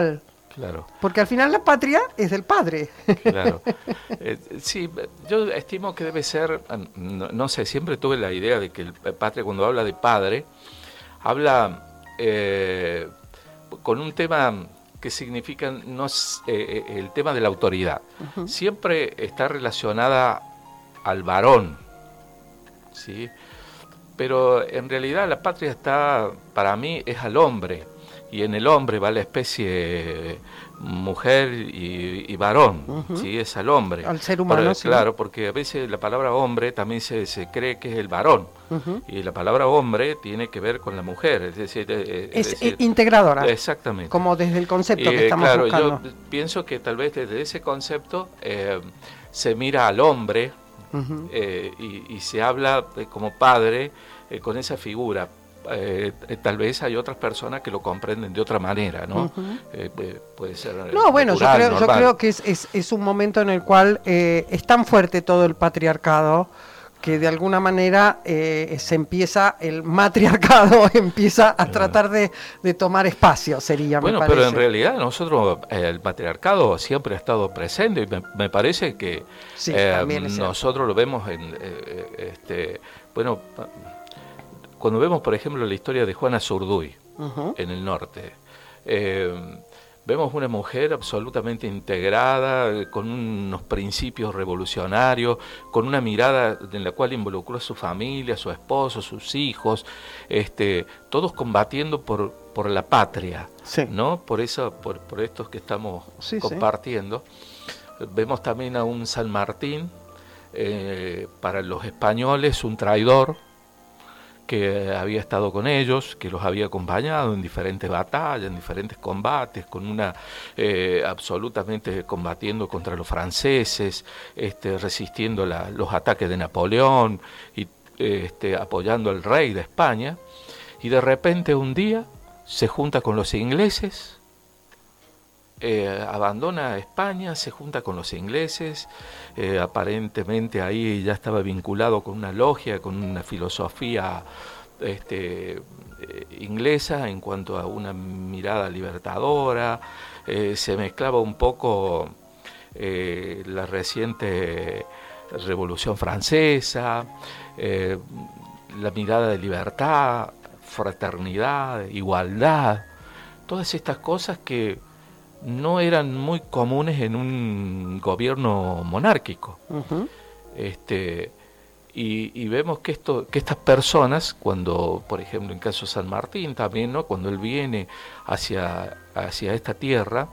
Claro. Porque al final la patria es del padre. Claro. Eh, sí, yo estimo que debe ser, no, no sé, siempre tuve la idea de que el patria, cuando habla de padre, habla eh, con un tema que significa no, eh, el tema de la autoridad. Uh-huh. Siempre está relacionada al varón, ¿sí? Pero en realidad la patria está, para mí, es al hombre. Y en el hombre va la especie mujer y, y varón, uh-huh. ¿sí? Es al hombre. Al ser humano, Pero, sí. Claro, porque a veces la palabra hombre también se, se cree que es el varón. Uh-huh. Y la palabra hombre tiene que ver con la mujer. Es decir, es, es, es decir, integradora. Exactamente. Como desde el concepto eh, que estamos claro, buscando. Yo pienso que tal vez desde ese concepto eh, se mira al hombre uh-huh. eh, y, y se habla eh, como padre eh, con esa figura. Eh, eh, tal vez hay otras personas que lo comprenden de otra manera, ¿no? Uh-huh. eh, eh, puede ser no, natural, bueno, yo creo, yo creo que es, es, es un momento en el cual eh, es tan fuerte todo el patriarcado que de alguna manera eh, se empieza, el matriarcado empieza a tratar de, de tomar espacio, sería, bueno, me parece. Pero en realidad nosotros, eh, el patriarcado siempre ha estado presente y me, me parece que sí, eh, nosotros lo vemos en, eh, este, bueno, cuando vemos, por ejemplo, la historia de Juana Zurduy uh-huh. en el norte, eh, vemos una mujer absolutamente integrada, con unos principios revolucionarios, con una mirada en la cual involucró a su familia, a su esposo, a sus hijos, este, todos combatiendo por, por la patria, sí. ¿no? Por eso, por, por estos que estamos sí, compartiendo. Sí. Vemos también a un San Martín, eh, para los españoles un traidor, que había estado con ellos, que los había acompañado en diferentes batallas, en diferentes combates, con una eh, absolutamente combatiendo contra los franceses, este, resistiendo la, los ataques de Napoleón y este, apoyando al rey de España, y de repente un día se junta con los ingleses, eh, abandona España, se junta con los ingleses, eh, aparentemente ahí ya estaba vinculado con una logia, con una filosofía este, eh, inglesa en cuanto a una mirada libertadora, eh, se mezclaba un poco eh, la reciente Revolución Francesa, eh, la mirada de libertad, fraternidad, igualdad, todas estas cosas que no eran muy comunes en un gobierno monárquico. Uh-huh. Este, y, y vemos que esto, que estas personas, cuando, por ejemplo, en caso de San Martín también, ¿no? Cuando él viene hacia, hacia esta tierra,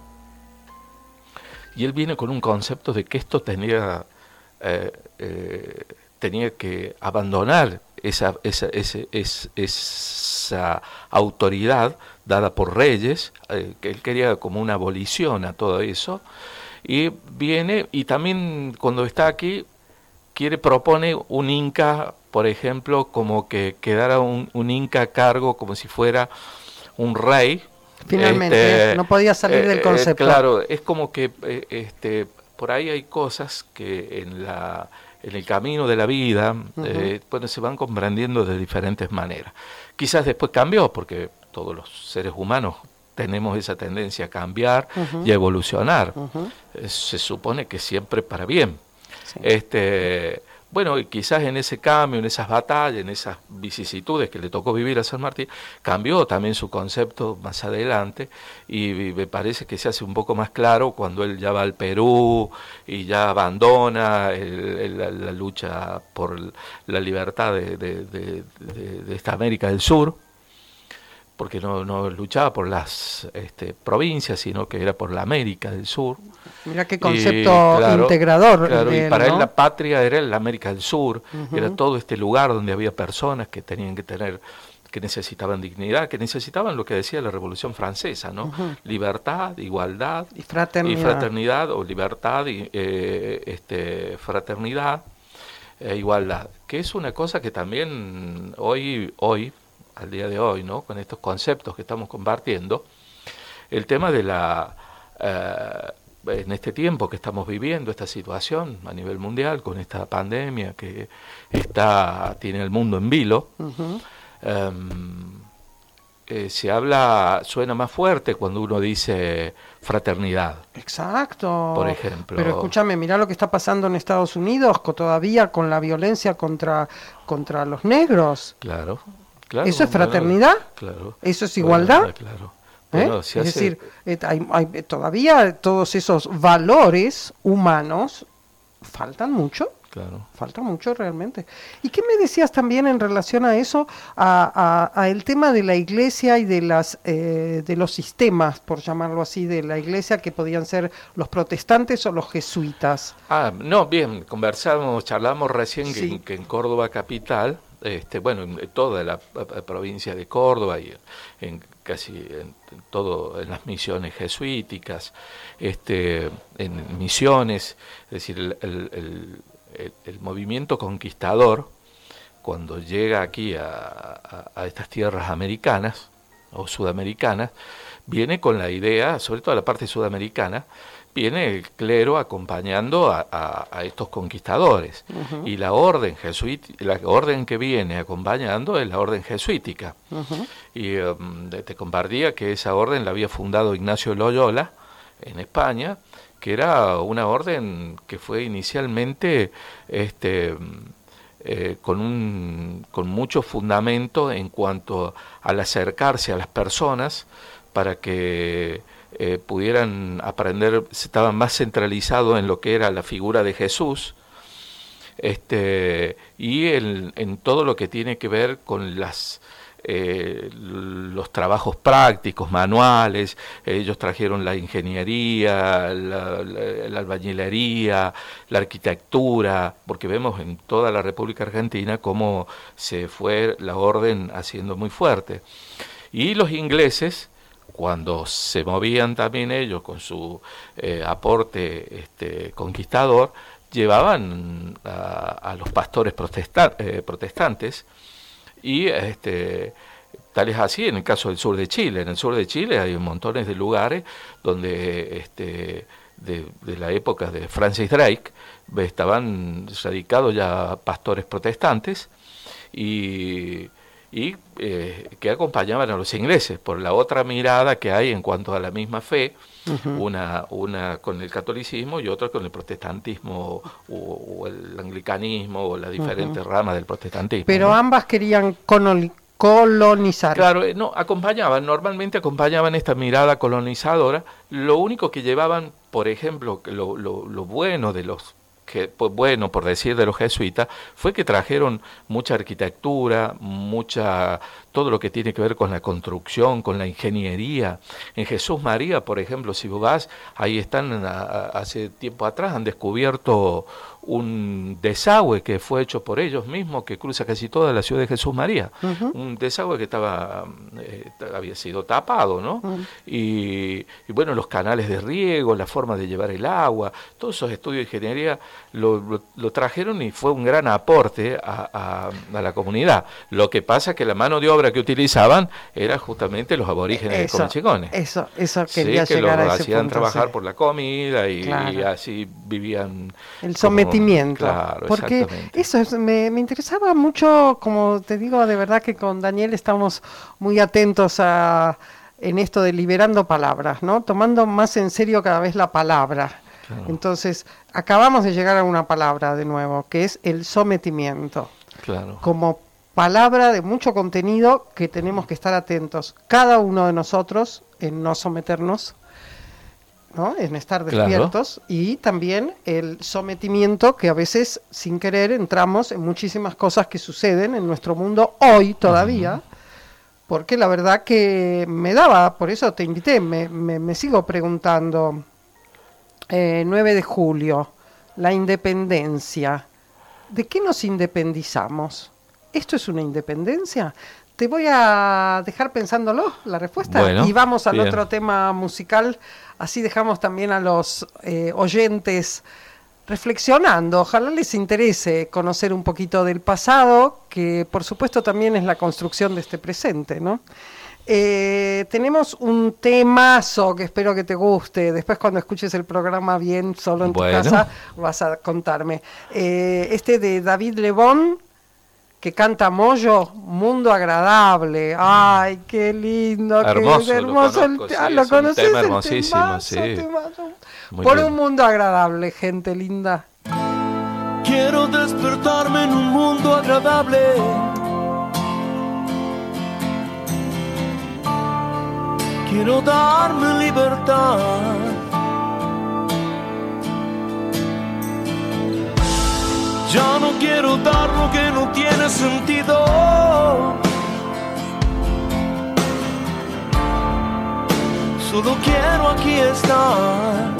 y él viene con un concepto de que esto tenía, eh, eh, tenía que abandonar esa, esa, ese, esa, esa autoridad dada por reyes, eh, que él quería como una abolición a todo eso, y viene, y también cuando está aquí, quiere, propone un inca, por ejemplo, como que quedara un, un inca a cargo como si fuera un rey. Finalmente, este, no podía salir eh, del concepto. Eh, claro, es como que eh, este, por ahí hay cosas que en la... en el camino de la vida, uh-huh. eh, bueno, se van comprendiendo de diferentes maneras. Quizás después cambió, porque todos los seres humanos tenemos esa tendencia a cambiar uh-huh. y a evolucionar. Uh-huh. Eh, se supone que siempre para bien. Sí. Este, bueno, y quizás en ese cambio, en esas batallas, en esas vicisitudes que le tocó vivir a San Martín, cambió también su concepto más adelante, y me parece que se hace un poco más claro cuando él ya va al Perú y ya abandona el, el, la, la lucha por la libertad de, de, de, de, de esta América del Sur, porque no, no luchaba por las este, provincias, sino que era por la América del Sur. Mira qué concepto y, claro, integrador. Claro, él, y para ¿no? él la patria era la América del Sur, uh-huh. era todo este lugar donde había personas que tenían que tener, que necesitaban dignidad, que necesitaban lo que decía la Revolución Francesa, ¿no? Uh-huh. Libertad, igualdad y fraternidad, y fraternidad o libertad y eh, este, fraternidad e igualdad, que es una cosa que también hoy, hoy al día de hoy, ¿no? Con estos conceptos que estamos compartiendo, el tema de la, eh, en este tiempo que estamos viviendo, esta situación a nivel mundial, con esta pandemia que está tiene el mundo en vilo, uh-huh. eh, eh, se habla, suena más fuerte cuando uno dice fraternidad. Exacto. Por ejemplo. Pero escúchame, mirá lo que está pasando en Estados Unidos con, todavía con la violencia contra, contra los negros. Claro, claro. ¿Eso es fraternidad? Bueno, claro. ¿Eso es igualdad? Bueno, claro. ¿Eh? Bueno, se es hace... decir, eh, hay, hay, todavía todos esos valores humanos faltan mucho. Claro. Falta mucho realmente. ¿Y qué me decías también en relación a eso, a, a, a el tema de la iglesia y de las eh, de los sistemas, por llamarlo así, de la iglesia, que podían ser los protestantes o los jesuitas? Ah, no, bien, conversamos, charlamos recién Sí. que, en, que en Córdoba capital, este, bueno, en toda la, la provincia de Córdoba y en casi en, en todo, en las misiones jesuíticas, este, en misiones, es decir, el, el, el El, el movimiento conquistador, cuando llega aquí a, a, a estas tierras americanas o sudamericanas, viene con la idea, sobre todo la parte sudamericana, viene el clero acompañando a, a, a estos conquistadores. Uh-huh. Y la orden jesuítica, la orden que viene acompañando es la orden jesuítica. Uh-huh. Y um, te compartía que esa orden la había fundado Ignacio Loyola en España, que era una orden que fue inicialmente este, eh, con, un, con mucho fundamento en cuanto al acercarse a las personas para que eh, pudieran aprender, estaban más centralizados en lo que era la figura de Jesús, este, y el, en todo lo que tiene que ver con las... Eh, los trabajos prácticos, manuales. Ellos trajeron la ingeniería, la, la, la albañilería, la arquitectura, porque vemos en toda la República Argentina cómo se fue la orden haciendo muy fuerte. Y los ingleses, cuando se movían también ellos con su eh, aporte este, conquistador, llevaban a, a los pastores protestan, eh, protestantes. Y este, tal es así en el caso del sur de Chile. En el sur de Chile hay montones de lugares donde este, de, de la época de Francis Drake estaban radicados ya pastores protestantes y, y eh, que acompañaban a los ingleses por la otra mirada que hay en cuanto a la misma fe. Uh-huh. Una, una con el catolicismo y otra con el protestantismo o, o el anglicanismo o las diferentes uh-huh. ramas del protestantismo. Pero ¿no? ambas querían colon- colonizar. Claro, no, acompañaban, normalmente acompañaban esta mirada colonizadora. Lo único que llevaban, por ejemplo, lo, lo, lo bueno de los que pues, bueno, por decir de los jesuitas, fue que trajeron mucha arquitectura, mucha todo lo que tiene que ver con la construcción, con la ingeniería. En Jesús María, por ejemplo, si vos vas, ahí están, a, a, hace tiempo atrás han descubierto un desagüe que fue hecho por ellos mismos, que cruza casi toda la ciudad de Jesús María. Uh-huh. Un desagüe que estaba eh, había sido tapado, ¿no? Uh-huh. Y, y bueno, los canales de riego, la forma de llevar el agua, todos esos estudios de ingeniería lo, lo, lo trajeron y fue un gran aporte a, a, a la comunidad. Lo que pasa es que la mano de obra que utilizaban era justamente los aborígenes eso, de Comichicones. Eso, eso quería sí, que llegar los a ese hacían punto, trabajar sí. por la comida y, claro. y así vivían. El sometimiento. Como, claro, porque eso es, me, me interesaba mucho, como te digo, de verdad que con Daniel estamos muy atentos a en esto de liberando palabras, ¿no? Tomando más en serio cada vez la palabra. Claro. Entonces, acabamos de llegar a una palabra de nuevo, que es el sometimiento. Claro. Como palabra de mucho contenido que tenemos que estar atentos, cada uno de nosotros, en no someternos, ¿no? En estar despiertos, claro. Y también el sometimiento que a veces sin querer entramos en muchísimas cosas que suceden en nuestro mundo hoy todavía, uh-huh. Porque la verdad que me daba, por eso te invité, me, me, me sigo preguntando, eh, nueve de julio, la independencia, ¿de qué nos independizamos? ¿Esto es una independencia? Te voy a dejar pensándolo, la respuesta, bueno, y vamos al bien. Otro tema musical, así dejamos también a los eh, oyentes reflexionando. Ojalá les interese conocer un poquito del pasado, que por supuesto también es la construcción de este presente, ¿no? Eh, tenemos un temazo que espero que te guste. Después cuando escuches el programa bien solo en bueno. tu casa vas a contarme. Eh, este de David Lebón, que canta Moyo, Mundo Agradable. Ay, qué lindo, hermoso, qué hermoso. Lo, conozco, el, sí, ah, ¿lo es conoces? un tema El hermosísimo, temazo, sí. temazo. Muy Por lindo. un mundo agradable, gente linda. Quiero despertarme en un mundo agradable. Quiero darme libertad. Ya no quiero dar lo que no tiene sentido. Solo quiero aquí estar.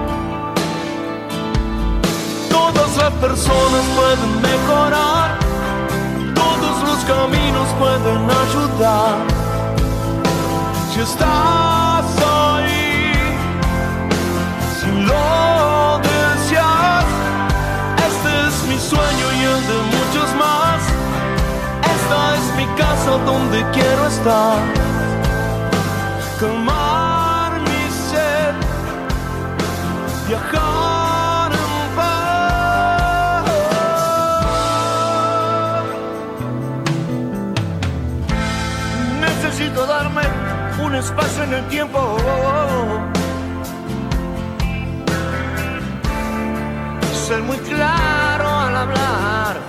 Todas las personas pueden mejorar, todos los caminos pueden ayudar. Si estás ahí, si lo deseas, este es mi sueño y el de muchos más. Esta es mi casa donde quiero estar. Calmar mi sed, viajar en paz. Necesito darme un espacio en el tiempo. Ser muy claro al hablar.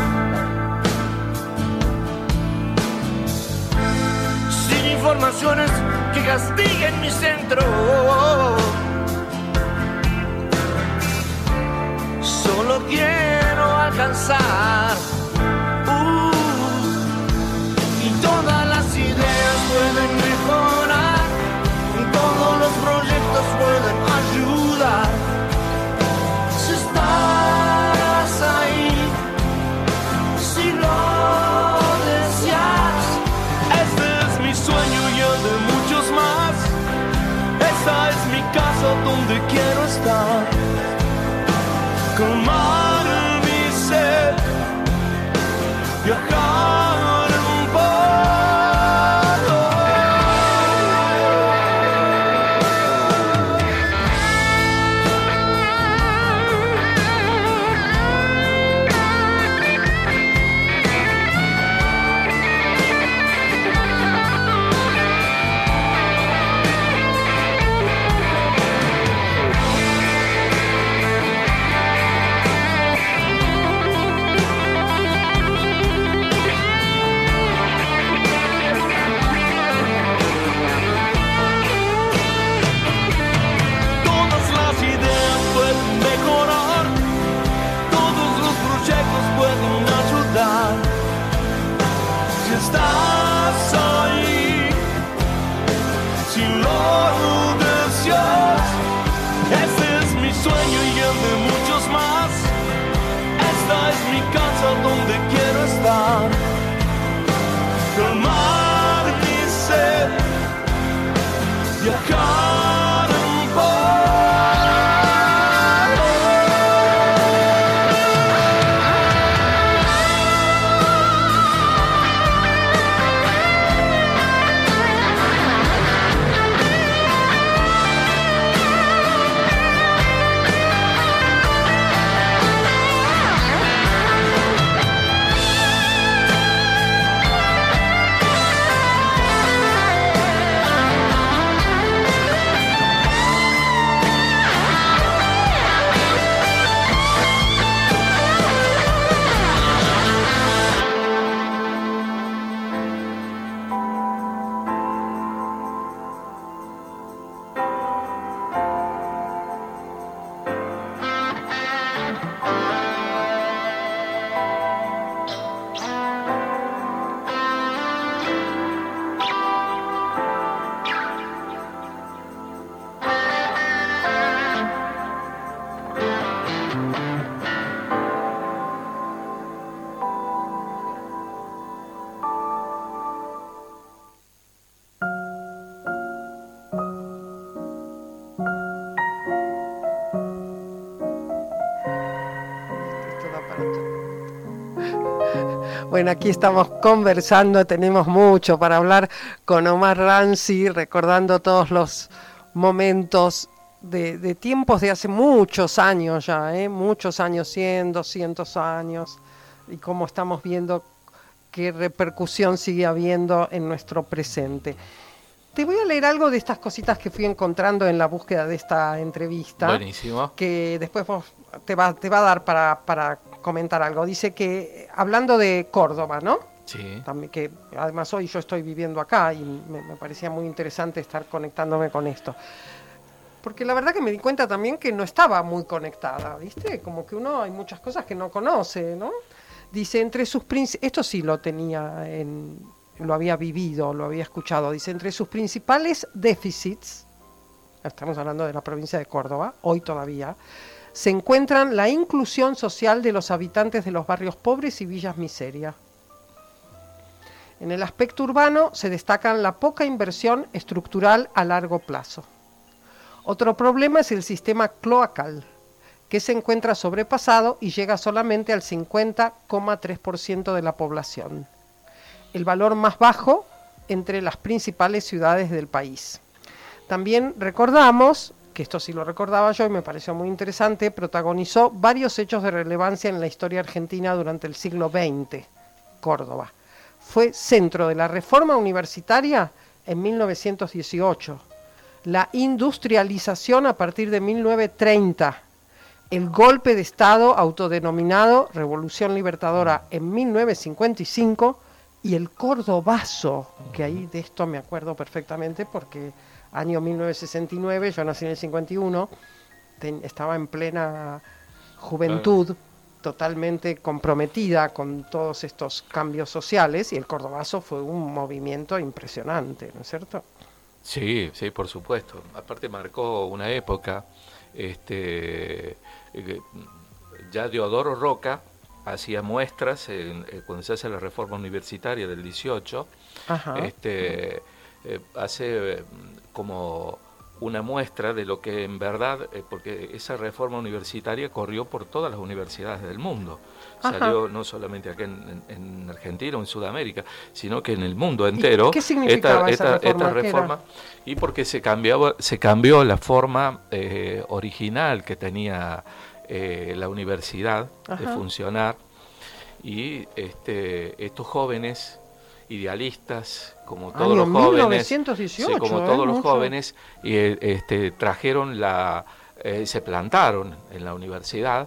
Sin informaciones que castiguen mi centro. Solo quiero alcanzar. Uh, y todas las ideas pueden mejorar. Y todos los proyectos pueden ayudar. Si estás ahí, si lo deseas, este es mi sueño y el de muchos más. Esta es mi casa donde quiero estar. Calmar mi sed, viajar en paz. Todas las ideas pueden mejorar, todos los proyectos pueden ayudar. Si estás ahí, si lo deseas, ese es mi sueño y el de muchos más. Esta es mi casa donde quiero estar. Calmar mi sed, viajar en paz. Bueno, aquí estamos conversando, tenemos mucho para hablar con Omar Ranzi, recordando todos los momentos de, de tiempos de hace muchos años ya, ¿eh? muchos años, cien, doscientos años, y cómo estamos viendo qué repercusión sigue habiendo en nuestro presente. Te voy a leer algo de estas cositas que fui encontrando en la búsqueda de esta entrevista. Buenísimo. Que después vos te va, te va a dar para, para comentar algo. Dice que, hablando de Córdoba, ¿no? Sí. También, que además hoy yo estoy viviendo acá y me, me parecía muy interesante estar conectándome con esto. Porque la verdad que me di cuenta también que no estaba muy conectada, ¿viste? Como que uno hay muchas cosas que no conoce, ¿no? Dice, entre sus principios, esto sí lo tenía en... lo había vivido, lo había escuchado, dice, entre sus principales déficits, estamos hablando de la provincia de Córdoba, hoy todavía, se encuentran la inclusión social de los habitantes de los barrios pobres y villas miseria. En el aspecto urbano se destacan la poca inversión estructural a largo plazo. Otro problema es el sistema cloacal, que se encuentra sobrepasado y llega solamente al cincuenta coma tres por ciento de la población. El valor más bajo entre las principales ciudades del país. También recordamos, que esto sí lo recordaba yo y me pareció muy interesante, protagonizó varios hechos de relevancia en la historia argentina durante el siglo veinte, Córdoba. Fue centro de la reforma universitaria en mil novecientos dieciocho, la industrialización a partir de mil novecientos treinta, el golpe de Estado autodenominado Revolución Libertadora en mil novecientos cincuenta y cinco, y el Cordobazo, que ahí de esto me acuerdo perfectamente porque año mil novecientos sesenta y nueve, yo nací en el cincuenta y uno, ten, estaba en plena juventud, claro, totalmente comprometida con todos estos cambios sociales, y el Cordobazo fue un movimiento impresionante, ¿no es cierto? Sí, sí, por supuesto. Aparte marcó una época, este, ya Deodoro Roca hacía muestras en, eh, cuando se hace la reforma universitaria del dieciocho, Ajá. este eh, hace eh, como una muestra de lo que en verdad, eh, porque esa reforma universitaria corrió por todas las universidades del mundo. Ajá. Salió no solamente acá en, en, en Argentina o en Sudamérica, sino que en el mundo entero. ¿Qué significaba esta, esa esta, reforma? Esta reforma y porque se cambiaba, se cambió la forma eh, original que tenía eh, la universidad, Ajá, de funcionar, y este, estos jóvenes idealistas, como todos Año los jóvenes, mil novecientos dieciocho, sí, como eh, todos los mucho. jóvenes, y, este, trajeron la, eh, se plantaron en la universidad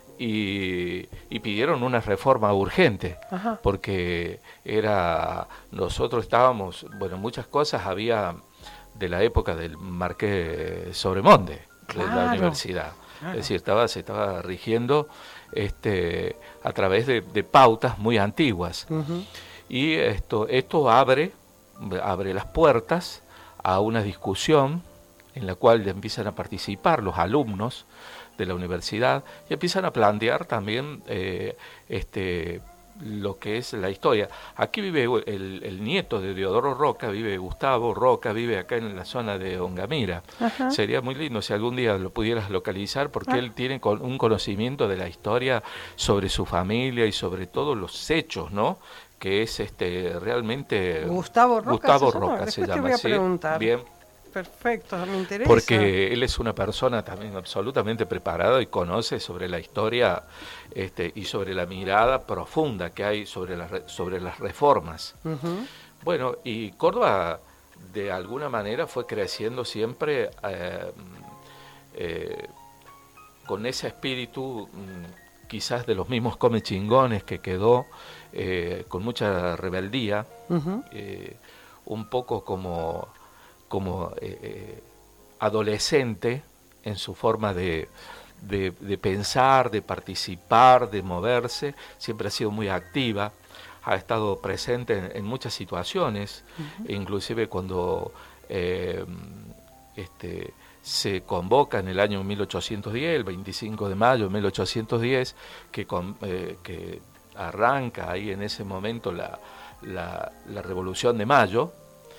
y, y pidieron una reforma urgente, Ajá, porque era, nosotros estábamos, bueno, muchas cosas había de la época del Marqués Sobremonte, claro, de la universidad. Claro. Es decir, estaba, se estaba rigiendo este, a través de, de pautas muy antiguas. Uh-huh. Y esto, esto abre, abre las puertas a una discusión en la cual empiezan a participar los alumnos de la universidad y empiezan a plantear también eh, este, lo que es la historia. Aquí vive el, el nieto de Deodoro Roca, vive Gustavo Roca, vive acá en la zona de Ongamira. Ajá. Sería muy lindo si algún día lo pudieras localizar, porque ah. él tiene con, un conocimiento de la historia sobre su familia y sobre todos los hechos, ¿no? Que es este realmente Gustavo Roca. Gustavo se Roca llama. se Después llama. Te voy a ¿Sí? preguntar. Bien. Perfecto, me interesa. Porque él es una persona también absolutamente preparada y conoce sobre la historia este, y sobre la mirada profunda que hay sobre, la, sobre las reformas. Uh-huh. Bueno, y Córdoba de alguna manera fue creciendo siempre eh, eh, con ese espíritu mm, quizás de los mismos come chingones que quedó eh, con mucha rebeldía, uh-huh, eh, un poco como... como eh, eh, adolescente en su forma de, de, de pensar, de participar, de moverse, siempre ha sido muy activa, ha estado presente en, en muchas situaciones, uh-huh, inclusive cuando eh, este, se convoca en el año mil ochocientos diez, el veinticinco de mayo de mil ochocientos diez, que, con, eh, que arranca ahí en ese momento la, la, la Revolución de Mayo,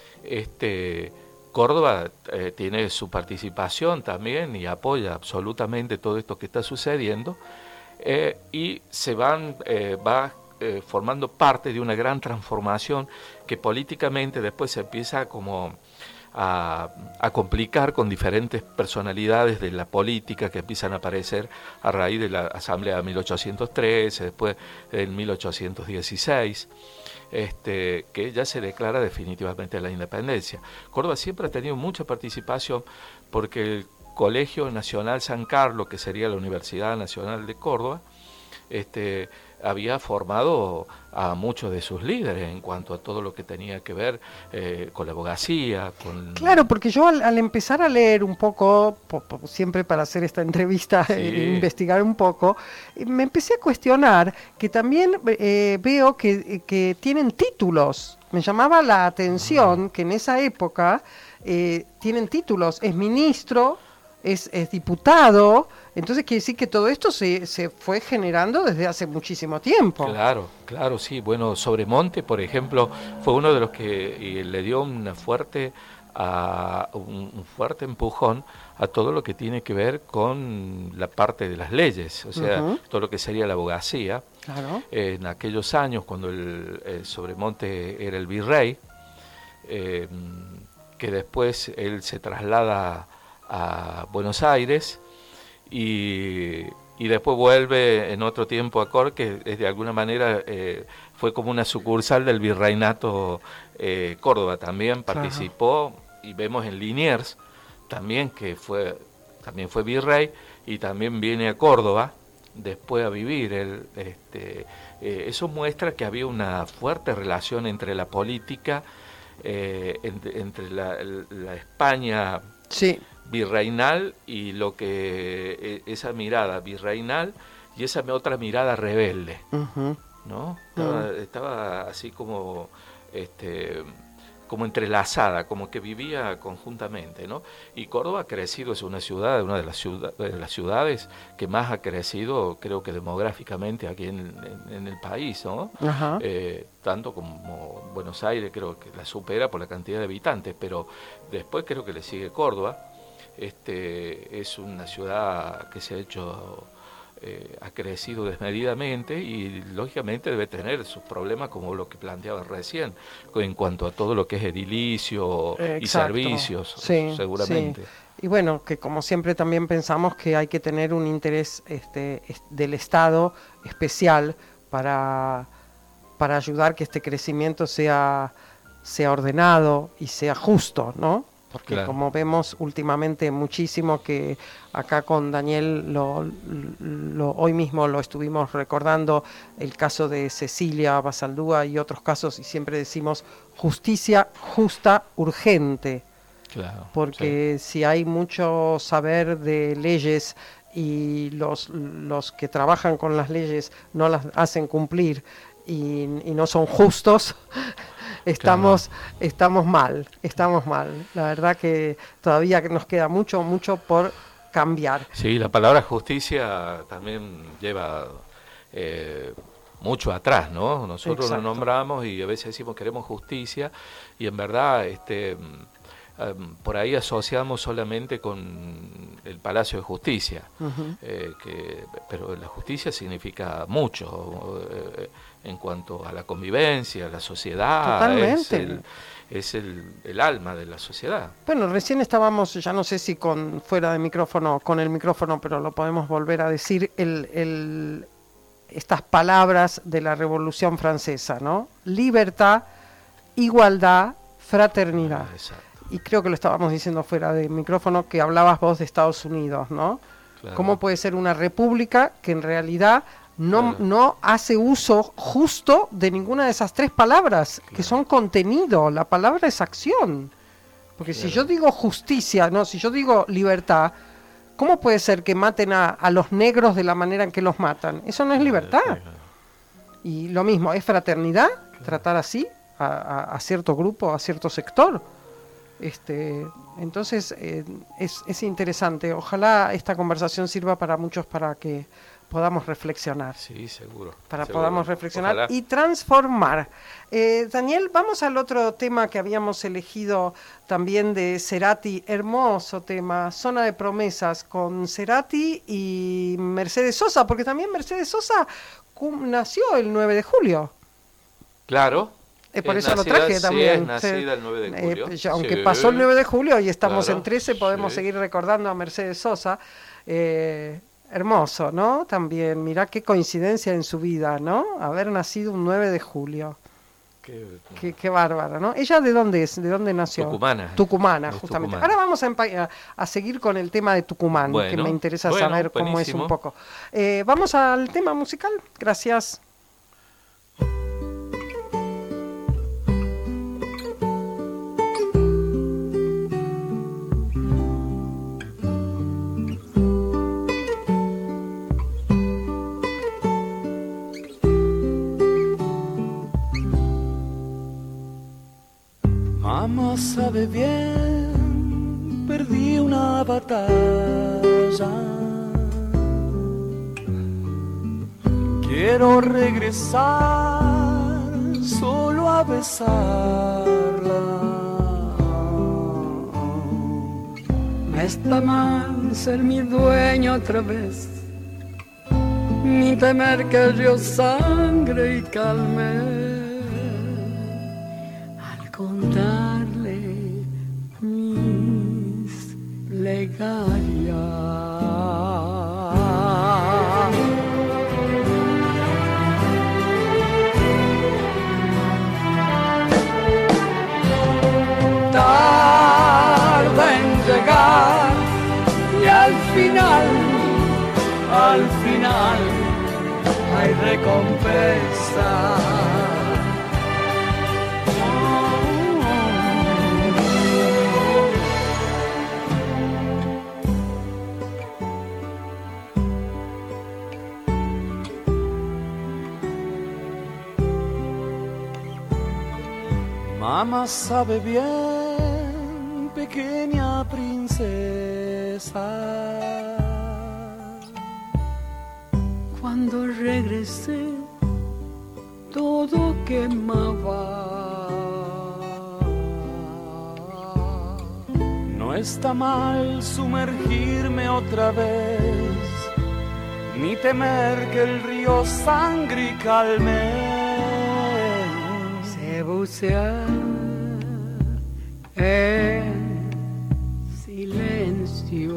este... Córdoba eh, tiene su participación también y apoya absolutamente todo esto que está sucediendo eh, y se van eh, va eh, formando parte de una gran transformación que políticamente después se empieza como a, a complicar con diferentes personalidades de la política que empiezan a aparecer a raíz de la Asamblea de mil ochocientos trece, después en mil ochocientos dieciséis, este, que ya se declara definitivamente la independencia. Córdoba siempre ha tenido mucha participación porque el Colegio Nacional San Carlos, que sería la Universidad Nacional de Córdoba, este, había formado a muchos de sus líderes en cuanto a todo lo que tenía que ver eh, con la abogacía. Con... Claro, porque yo al, al empezar a leer un poco, po, po, siempre para hacer esta entrevista, Sí. eh, investigar un poco, eh, me empecé a cuestionar que también eh, veo que, que tienen títulos. Me llamaba la atención que en esa época eh, tienen títulos, es ministro, es, es diputado. Entonces quiere decir que todo esto se, se fue generando desde hace muchísimo tiempo. Claro, claro, sí. Bueno, Sobremonte, por ejemplo, fue uno de los que eh, le dio una fuerte, a, un, un fuerte empujón a todo lo que tiene que ver con la parte de las leyes, o sea, uh-huh. todo lo que sería la abogacía. Claro. Eh, en aquellos años, cuando el, el Sobremonte era el virrey, eh, que después él se traslada a Buenos Aires, Y, y después vuelve en otro tiempo a Cor, que es de alguna manera eh, fue como una sucursal del virreinato eh, Córdoba, también participó. Ajá. Y vemos en Liniers también que fue también fue virrey y también viene a Córdoba después a vivir. Él, este, eh, eso muestra que había una fuerte relación entre la política, eh, entre, entre la, la España... Sí. virreinal y lo que esa mirada virreinal y esa otra mirada rebelde, uh-huh. ¿no? Estaba, uh-huh. estaba así como este como entrelazada, como que vivía conjuntamente, ¿no? Y Córdoba ha crecido, es una ciudad, una de las, ciudad, de las ciudades que más ha crecido, creo que demográficamente aquí en, en, en el país, ¿no? Uh-huh. Eh, tanto como Buenos Aires creo que la supera por la cantidad de habitantes, pero después creo que le sigue Córdoba. Este, es una ciudad que se ha hecho, eh, ha crecido desmedidamente y lógicamente debe tener sus problemas como lo que planteaban recién, en cuanto a todo lo que es edilicio Exacto. y servicios, sí, seguramente. Sí. Y bueno, que como siempre también pensamos que hay que tener un interés este, del Estado especial para, para ayudar que este crecimiento sea, sea ordenado y sea justo, ¿no? Porque claro. como vemos últimamente muchísimo, que acá con Daniel lo, lo, hoy mismo lo estuvimos recordando, el caso de Cecilia Basaldúa y otros casos, y siempre decimos justicia justa, urgente. Claro, porque sí. si hay mucho saber de leyes y los, los que trabajan con las leyes no las hacen cumplir y, y no son justos... Estamos, claro. estamos mal, estamos mal. La verdad que todavía nos queda mucho, mucho por cambiar. Sí, la palabra justicia también lleva eh, mucho atrás, ¿no? Nosotros Exacto. lo nombramos y a veces decimos queremos justicia y en verdad este, um, por ahí asociamos solamente con el Palacio de Justicia, uh-huh. eh, que, pero la justicia significa mucho. Eh, en cuanto a la convivencia, a la sociedad. Totalmente. Es, el, es el, el alma de la sociedad. Bueno, recién estábamos, ya no sé si con fuera de micrófono, con el micrófono, pero lo podemos volver a decir, el, el, estas palabras de la Revolución Francesa, ¿no? Libertad, igualdad, fraternidad. Ah, exacto. Y creo que lo estábamos diciendo fuera de micrófono, que hablabas vos de Estados Unidos, ¿no? Claro. ¿Cómo puede ser una república que en realidad... No, claro. no hace uso justo de ninguna de esas tres palabras, claro. que son contenido? La palabra es acción. Porque claro. si yo digo justicia, no, si yo digo libertad, ¿cómo puede ser que maten a, a los negros de la manera en que los matan? Eso no es libertad. Claro. Y lo mismo, es fraternidad, claro. tratar así a, a, a cierto grupo, a cierto sector. Este, entonces, eh, es, es interesante. Ojalá esta conversación sirva para muchos para que podamos reflexionar. Sí, seguro. Para seguro. podamos reflexionar Ojalá. y transformar. Eh, Daniel, vamos al otro tema que habíamos elegido también de Cerati. Hermoso tema, Zona de Promesas, con Cerati y Mercedes Sosa, porque también Mercedes Sosa cum- nació el nueve de julio. Claro, Eh, por Es eso nacida, lo traje sí, también. es nacida el nueve de julio. Eh, yo, aunque Sí. pasó el nueve de julio y estamos Claro, en trece, podemos sí. seguir recordando a Mercedes Sosa. Eh, hermoso, ¿no? También, mirá qué coincidencia en su vida, ¿no? Haber nacido un nueve de julio. Qué, Qué, qué bárbara, ¿no? ¿Ella de dónde es? ¿De dónde nació? Tucumana. Tucumana, Es justamente. tucumana. Ahora vamos a, empa- a, a seguir con el tema de Tucumán, que Bueno, me interesa bueno, saber cómo buenísimo. es un poco. Eh, vamos al tema musical. Gracias. Mamá sabe bien, perdí una batalla. Quiero regresar solo a besarla. No está mal ser mi dueño otra vez, ni temer que el río sangre y calme. Contarle mis plegarias. Tarda en llegar y al final, al final hay recompensa. Mamá sabe bien, pequeña princesa. Cuando regresé, todo quemaba. No está mal sumergirme otra vez, ni temer que el río sangre y calme. Bucear en silencio.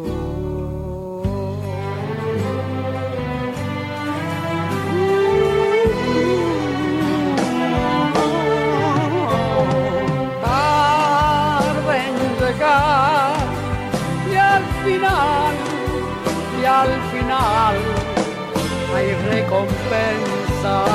Tarde en llegar y al final, y al final hay recompensa.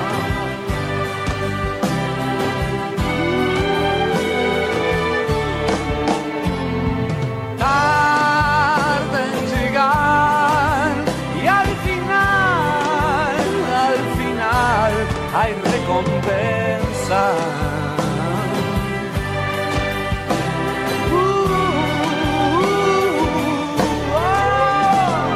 Hay recompensa. Uh, uh, oh.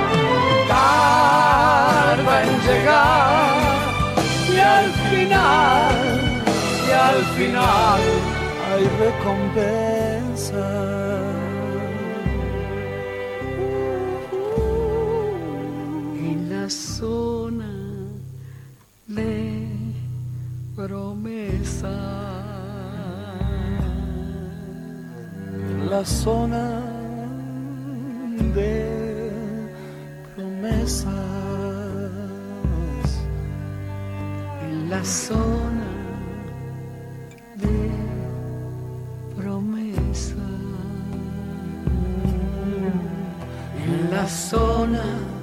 Tarda en llegar y al final, y al final hay recompensa. Uh, en la zona de promesa, la zona de promesas, en la zona de promesas, en la zona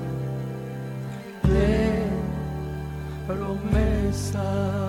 de promesas.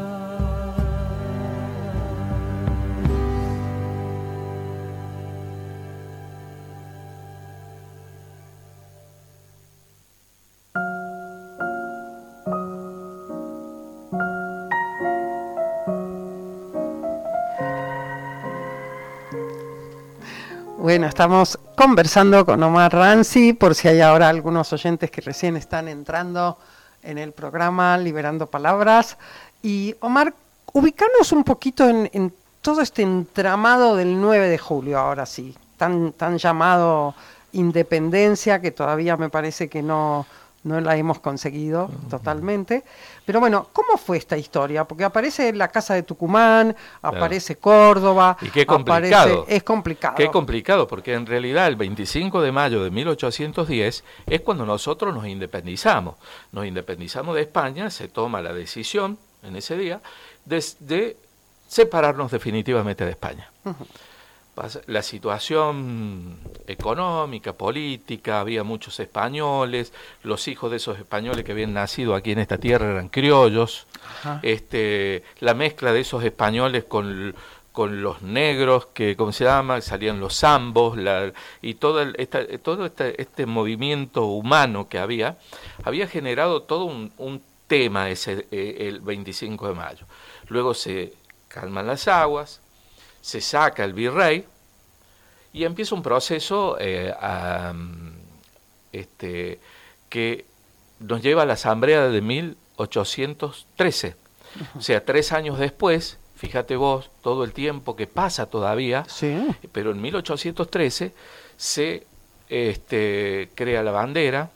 Bueno, estamos conversando con Omar Ranzi, por si hay ahora algunos oyentes que recién están entrando en el programa Liberando Palabras. Y Omar, ubicarnos un poquito en, en todo este entramado del nueve de julio, ahora sí, tan, tan llamado independencia, que todavía me parece que no, no la hemos conseguido uh-huh. totalmente. Pero bueno, ¿cómo fue esta historia? Porque aparece la Casa de Tucumán, aparece claro. Córdoba. Y qué complicado. Aparece, es complicado. Qué complicado, porque en realidad el veinticinco de mayo de mil ochocientos diez es cuando nosotros nos independizamos. Nos independizamos de España, se toma la decisión en ese día de, de separarnos definitivamente de España. Uh-huh. La situación económica, política, había muchos españoles, los hijos de esos españoles que habían nacido aquí en esta tierra eran criollos, este, la mezcla de esos españoles con, con los negros, que ¿cómo se llama? Salían los zambos, la, y todo, el, esta, todo este, este movimiento humano que había, había generado todo un, un tema ese, el veinticinco de mayo. Luego se calman las aguas, se saca el virrey y empieza un proceso eh, a, este, que nos lleva a la asamblea de mil ochocientos trece. Uh-huh. O sea, tres años después, fíjate vos todo el tiempo que pasa todavía, sí. pero en mil ochocientos trece se este, crea la bandera,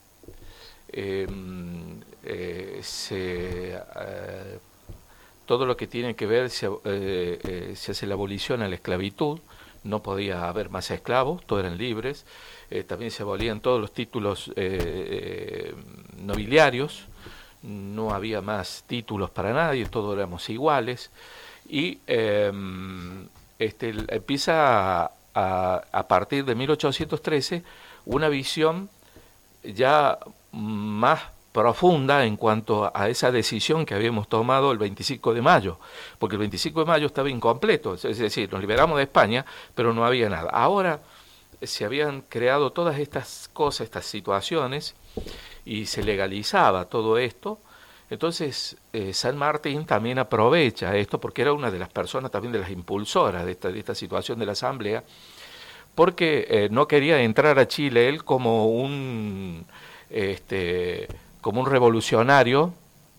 eh, eh, se... Eh, todo lo que tiene que ver, se, eh, eh, se hace la abolición a la esclavitud, no podía haber más esclavos, todos eran libres, eh, también se abolían todos los títulos eh, eh, nobiliarios, no había más títulos para nadie, todos éramos iguales, y eh, este, empieza a, a, a partir de mil ochocientos trece una visión ya más profunda en cuanto a esa decisión que habíamos tomado el veinticinco de mayo, porque el veinticinco de mayo estaba incompleto, es decir, nos liberamos de España, pero no había nada. Ahora se habían creado todas estas cosas, estas situaciones, y se legalizaba todo esto. Entonces eh, San Martín también aprovecha esto, porque era una de las personas también de las impulsoras de esta, de esta situación de la Asamblea, porque eh, no quería entrar a Chile él como un... este como un revolucionario,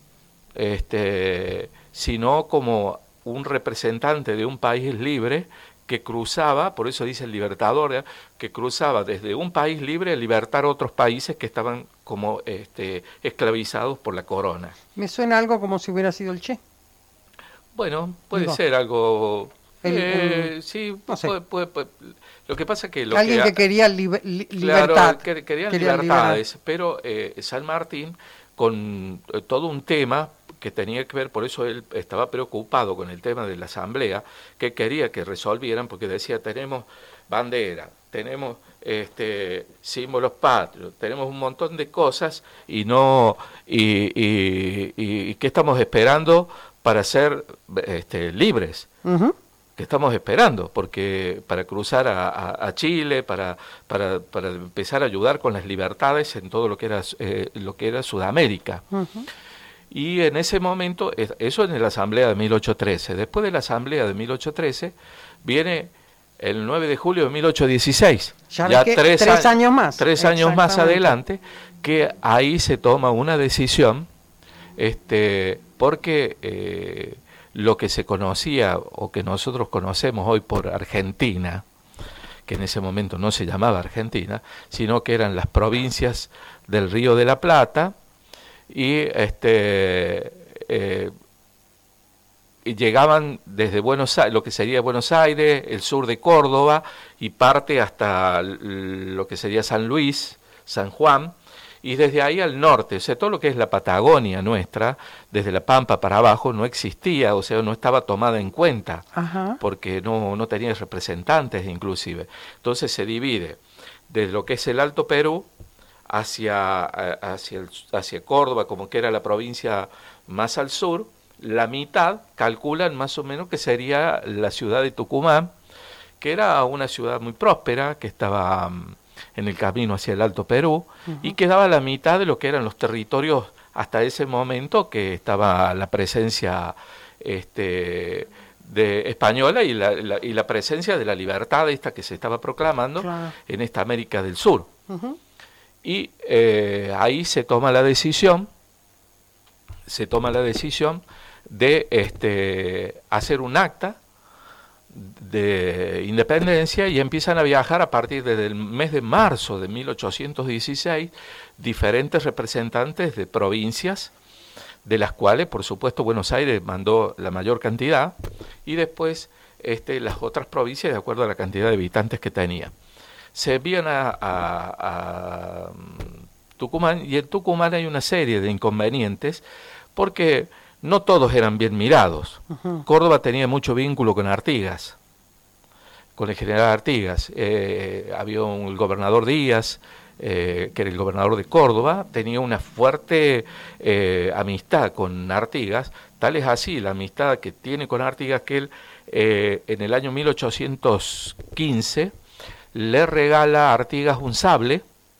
este, sino como un representante de un país libre que cruzaba, por eso dice el libertador, ¿eh? que cruzaba desde un país libre a libertar otros países que estaban como este, esclavizados por la corona. Me suena algo como si hubiera sido el Che. Bueno, puede Digo, ser algo... El, eh, el, sí, no sé. puede, puede, puede, lo que pasa que... Lo Alguien que, que quería liber, li, libertad. Claro, que, querían quería libertades, liberar. pero eh, San Martín, con eh, todo un tema que tenía que ver, por eso él estaba preocupado con el tema de la asamblea, que quería que resolvieran, porque decía, tenemos bandera, tenemos este símbolos patrios, tenemos un montón de cosas, y no y, y, y, y ¿qué estamos esperando para ser este, libres? Uh-huh. Que estamos esperando, porque para cruzar a, a, a Chile, para, para, para empezar a ayudar con las libertades en todo lo que era eh, lo que era Sudamérica. Uh-huh. Y en ese momento, eso en la asamblea de mil ochocientos trece. Después de la asamblea de mil ochocientos trece, viene el nueve de julio de mil ochocientos dieciséis. Ya, ya tres, tres años más. Tres años más adelante, que ahí se toma una decisión, este, porque... Eh, lo que se conocía o que nosotros conocemos hoy por Argentina, que en ese momento no se llamaba Argentina, sino que eran las provincias del Río de la Plata, y este eh, y llegaban desde Buenos Aires, lo que sería Buenos Aires, el sur de Córdoba, y parte hasta lo que sería San Luis, San Juan, y desde ahí al norte, o sea, todo lo que es la Patagonia nuestra, desde La Pampa para abajo, no existía, o sea, no estaba tomada en cuenta, Ajá. porque no, no tenía representantes inclusive. Entonces se divide desde lo que es el Alto Perú hacia, hacia, el, hacia Córdoba, como que era la provincia más al sur, la mitad calculan más o menos que sería la ciudad de Tucumán, que era una ciudad muy próspera, que estaba en el camino hacia el Alto Perú, uh-huh. y que daba la mitad de lo que eran los territorios hasta ese momento, que estaba la presencia este, de española y la, la, y la presencia de la libertad esta que se estaba proclamando claro. en esta América del Sur. Uh-huh. Y eh, ahí se toma la decisión, se toma la decisión de este, hacer un acta de independencia y empiezan a viajar a partir del mes de marzo de mil ochocientos dieciséis diferentes representantes de provincias, de las cuales, por supuesto, Buenos Aires mandó la mayor cantidad y después este, las otras provincias de acuerdo a la cantidad de habitantes que tenía. Se envían a, a, a Tucumán y en Tucumán hay una serie de inconvenientes porque no todos eran bien mirados. Uh-huh. Córdoba tenía mucho vínculo con Artigas, con el general Artigas. Eh, había un el gobernador Díaz, eh, que era el gobernador de Córdoba, tenía una fuerte eh, amistad con Artigas, tal es así la amistad que tiene con Artigas que él eh, en el año mil ochocientos quince le regala a Artigas un sable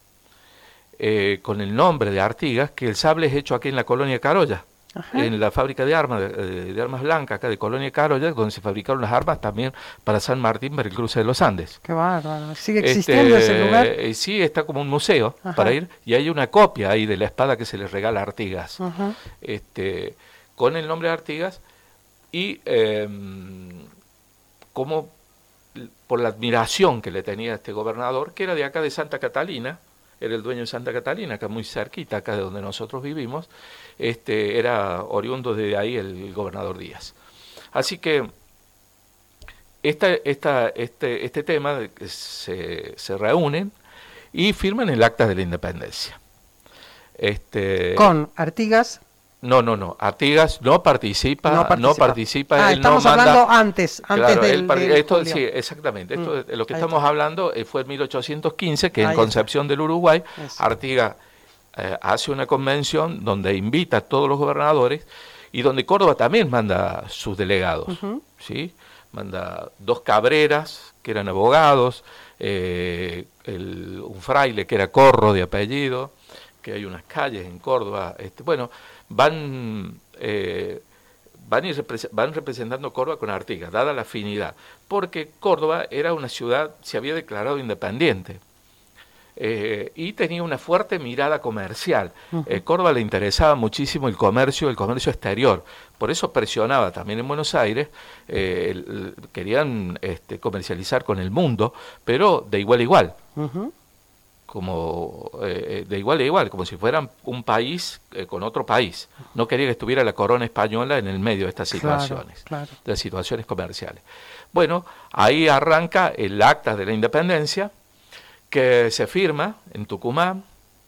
eh, con el nombre de Artigas, que el sable es hecho aquí en la colonia Carolla. Ajá. En la fábrica de armas, de, de armas blancas, acá de Colonia Carolla, donde se fabricaron las armas también para San Martín, para el cruce de los Andes. Qué bárbaro. ¿Sigue existiendo este, ese lugar? Eh, sí, está como un museo. Ajá. Para ir, y hay una copia ahí de la espada que se le regala a Artigas, ajá. este, con el nombre de Artigas, y eh, como por la admiración que le tenía a este gobernador, que era de acá de Santa Catalina, era el dueño de Santa Catalina, acá muy cerquita, acá de donde nosotros vivimos, este, era oriundo de ahí el gobernador Díaz. Así que esta, esta, este, este tema de que se, se reúnen y firman el acta de la independencia. Este, ¿Con Artigas? No, no, no. Artigas no participa, no participa. No participa ah, él estamos no manda, hablando antes, antes claro, del, él, del esto, Julio. Sí, exactamente. Esto, mm, lo que estamos está. hablando eh, fue en mil ochocientos quince, que ahí en Concepción está. del Uruguay, Eso. Artigas eh, hace una convención donde invita a todos los gobernadores y donde Córdoba también manda sus delegados, uh-huh. ¿sí? Manda dos cabreras, que eran abogados, eh, el, un fraile que era Corro de apellido, que hay unas calles en Córdoba, este, bueno, van... Eh, van, ir repre- van representando Córdoba con Artigas, dada la afinidad, porque Córdoba era una ciudad, se había declarado independiente, eh, y tenía una fuerte mirada comercial. Uh-huh. Eh, Córdoba le interesaba muchísimo el comercio, el comercio exterior, por eso presionaba también en Buenos Aires, eh, el, el, querían este, comercializar con el mundo, pero de igual a igual. Uh-huh. Como eh, de igual a igual, como si fueran un país eh, con otro país. No quería que estuviera la corona española en el medio de estas situaciones, claro, claro. de las situaciones comerciales. Bueno, ahí arranca el acta de la independencia, que se firma en Tucumán,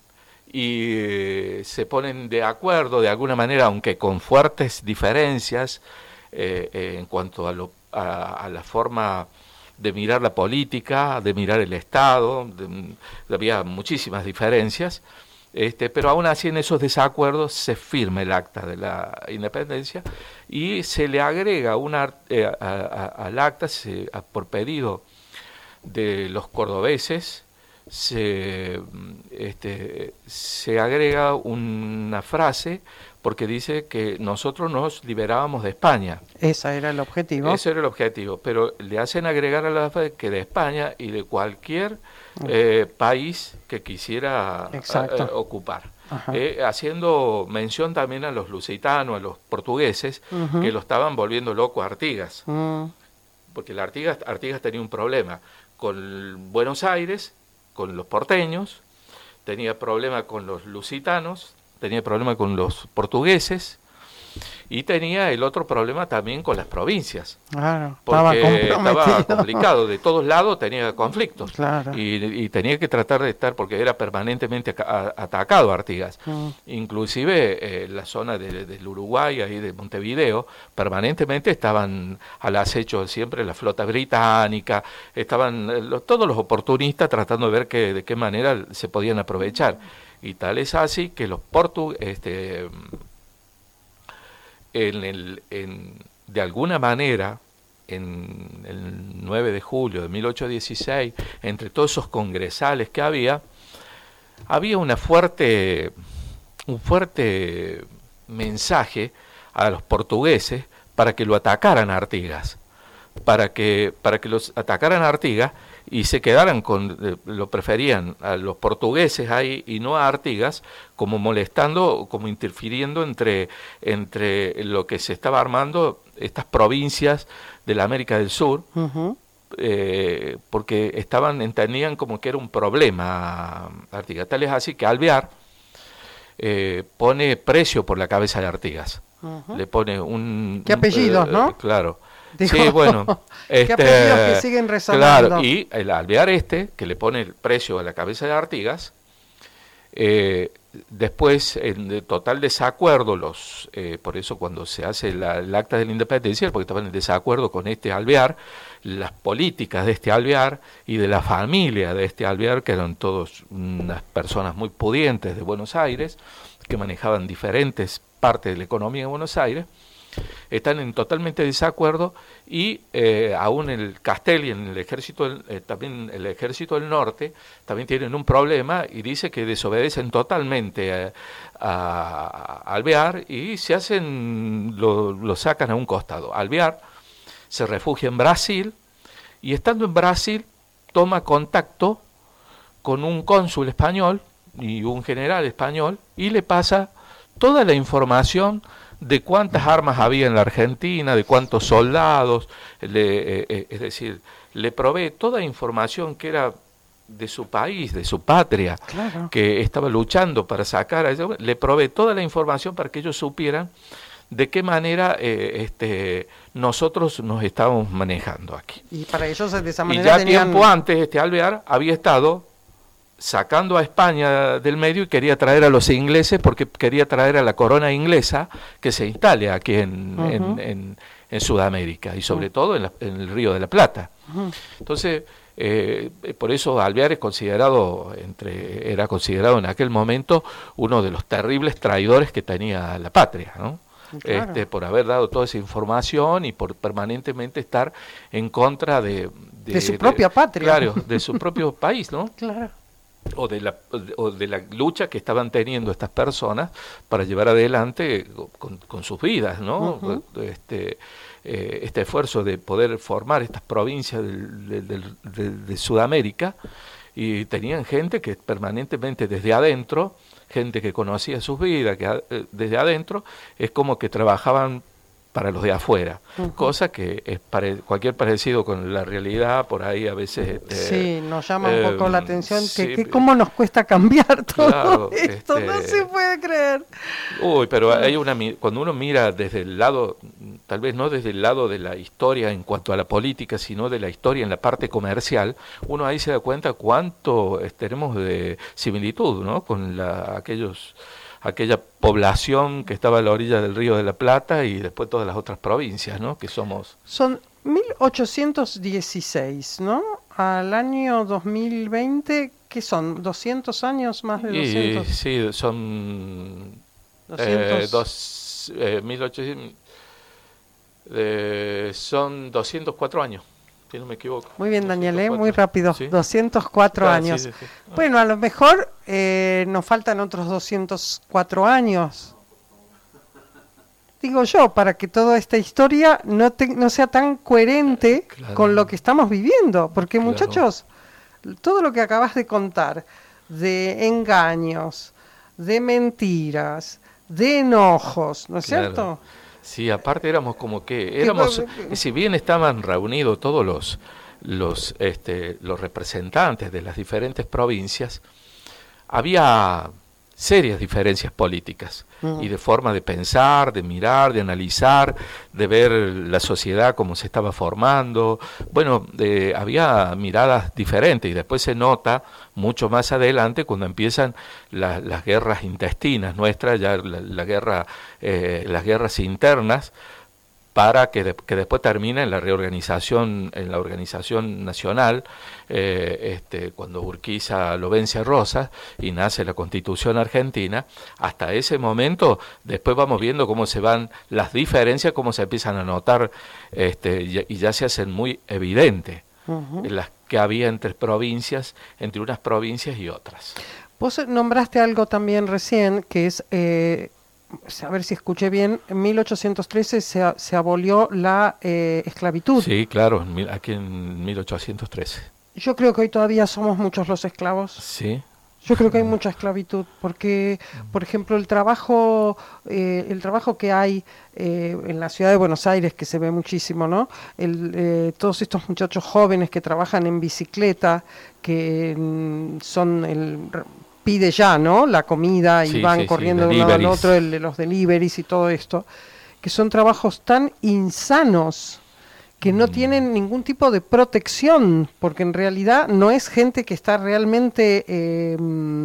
y eh, se ponen de acuerdo de alguna manera, aunque con fuertes diferencias eh, eh, en cuanto a, lo, a, a la forma de mirar la política, de mirar el Estado, de, de, había muchísimas diferencias, este, pero aún así en esos desacuerdos se firma el acta de la independencia y se le agrega una, eh, a, a, al acta, se, a, por pedido de los cordobeses, se, este, se agrega una frase porque dice que nosotros nos liberábamos de España. Ese era el objetivo. Ese era el objetivo, pero le hacen agregar a la frase que de España y de cualquier eh, país que quisiera eh, ocupar. Eh, haciendo mención también a los lusitanos, a los portugueses, uh-huh. que lo estaban volviendo loco a Artigas. Uh-huh. Porque el Artigas, Artigas tenía un problema con Buenos Aires, con los porteños, tenía problema con los lusitanos, tenía problema con los portugueses y tenía el otro problema también con las provincias. Claro, porque estaba, estaba complicado, de todos lados tenía conflictos. Claro. Y, y tenía que tratar de estar, porque era permanentemente a, atacado Artigas. Mm. Inclusive eh, la zona de, del Uruguay, ahí de Montevideo, permanentemente estaban al acecho siempre la flota británica, estaban los, todos los oportunistas tratando de ver que, de qué manera se podían aprovechar. Y tal es así que los portugueses, este, en el, en, de alguna manera, en el nueve de julio de mil ochocientos dieciséis, entre todos esos congresales que había, había una fuerte, un fuerte mensaje a los portugueses para que lo atacaran a Artigas, para que, para que los atacaran a Artigas y se quedaran con, eh, lo preferían a los portugueses ahí y no a Artigas, como molestando, como interfiriendo entre, entre lo que se estaba armando, estas provincias de la América del Sur, uh-huh. eh, porque estaban, entendían como que era un problema Artigas. Tal es así que Alvear eh, pone precio por la cabeza de Artigas. Uh-huh. Le pone un... ¿Qué apellidos, eh, no? Eh, claro. Digo, sí, bueno. Este, ¿qué apellidos que siguen resonando? Claro, y el Alvear este, que le pone el precio a la cabeza de Artigas, eh, después, en total desacuerdo, los eh, por eso cuando se hace la, el acta de la independencia, porque estaban en desacuerdo con este Alvear, las políticas de este Alvear y de la familia de este Alvear, que eran todos unas personas muy pudientes de Buenos Aires, que manejaban diferentes partes de la economía de Buenos Aires, están en totalmente desacuerdo y eh, aún el Castelli en el ejército eh, también el ejército del norte también tienen un problema y dice que desobedecen totalmente a, a, a Alvear y se hacen lo, lo sacan a un costado. Alvear se refugia en Brasil y estando en Brasil toma contacto con un cónsul español y un general español y le pasa toda la información de cuántas armas había en la Argentina, de cuántos soldados, le, eh, es decir, le provee toda información que era de su país, de su patria, claro. que estaba luchando para sacar a ellos, le provee toda la información para que ellos supieran de qué manera eh, este, nosotros nos estábamos manejando aquí. Y para ellos de esa manera y ya tenían... tiempo antes este Alvear había estado sacando a España del medio y quería traer a los ingleses porque quería traer a la corona inglesa que se instale aquí en, uh-huh. en, en, en Sudamérica y sobre uh-huh. todo en, la, en el Río de la Plata. Uh-huh. Entonces, eh, por eso Alvear es considerado, entre, era considerado en aquel momento uno de los terribles traidores que tenía la patria, ¿no? Claro. Este, por haber dado toda esa información y por permanentemente estar en contra de... De, de su propia de, patria. Claro, de su propio país, ¿no? Claro. O de, la, o de la lucha que estaban teniendo estas personas para llevar adelante con, con sus vidas, ¿no? Uh-huh. Este, eh, este esfuerzo de poder formar estas provincias del, del, del, de, de Sudamérica, y tenían gente que permanentemente desde adentro, gente que conocía sus vidas, que eh, desde adentro, es como que trabajaban para los de afuera, uh-huh. cosa que es pare, cualquier parecido con la realidad por ahí a veces este, sí, nos llama eh, un poco la atención que, sí, que cómo nos cuesta cambiar todo claro, esto, este, no se puede creer. Uy, pero hay una cuando uno mira desde el lado, tal vez no desde el lado de la historia en cuanto a la política, sino de la historia en la parte comercial, uno ahí se da cuenta cuánto tenemos de similitud, ¿no? Con la, aquellos aquella población que estaba a la orilla del Río de la Plata y después todas las otras provincias, ¿no? Que somos... Son mil ochocientos dieciséis, ¿no? Al año dos mil veinte, ¿qué son? ¿doscientos años? ¿Más de doscientos? Y, sí, son... doscientos... Eh, dos, eh, mil ochocientos... Eh, son doscientos cuatro años, si no me equivoco. Muy bien, Daniel, ¿eh? Muy rápido. ¿Sí? doscientos cuatro ah, años. Sí, sí, sí. Bueno, a lo mejor eh, nos faltan otros doscientos cuatro años. Digo yo, para que toda esta historia no, te, no sea tan coherente claro. con lo que estamos viviendo. Porque, claro. muchachos, todo lo que acabas de contar, de engaños, de mentiras, de enojos, ¿no es claro. cierto? Sí, aparte éramos como que éramos, si bien estaban reunidos todos los los este los representantes de las diferentes provincias, había serias diferencias políticas uh-huh. y de forma de pensar, de mirar, de analizar, de ver la sociedad cómo se estaba formando. Bueno, eh, había miradas diferentes y después se nota mucho más adelante cuando empiezan la, las guerras intestinas nuestras, ya la, la guerra, eh, las guerras internas, para que, de, que después termine en la reorganización, en la organización nacional, eh, este, cuando Urquiza lo vence a Rosas y nace la Constitución Argentina. Hasta ese momento, después vamos viendo cómo se van las diferencias, cómo se empiezan a notar, este, y, y ya se hacen muy evidentes uh-huh. las que había entre provincias, entre unas provincias y otras. Vos nombraste algo también recién, que es... Eh, a ver si escuché bien, en mil ochocientos trece se, se abolió la eh, esclavitud. Sí, claro, en mil- aquí en mil ochocientos trece. Yo creo que hoy todavía somos muchos los esclavos. Sí. Yo creo que hay mucha esclavitud, porque, por ejemplo, el trabajo, eh, el trabajo que hay eh, en la ciudad de Buenos Aires, que se ve muchísimo, ¿no? El, eh, todos estos muchachos jóvenes que trabajan en bicicleta, que mm, son el pide ya, ¿no? La comida y Sí, van sí, sí, corriendo de un lado al deliveries. otro, el, los deliveries y todo esto, que son trabajos tan insanos que no tienen ningún tipo de protección, porque en realidad no es gente que está realmente, eh,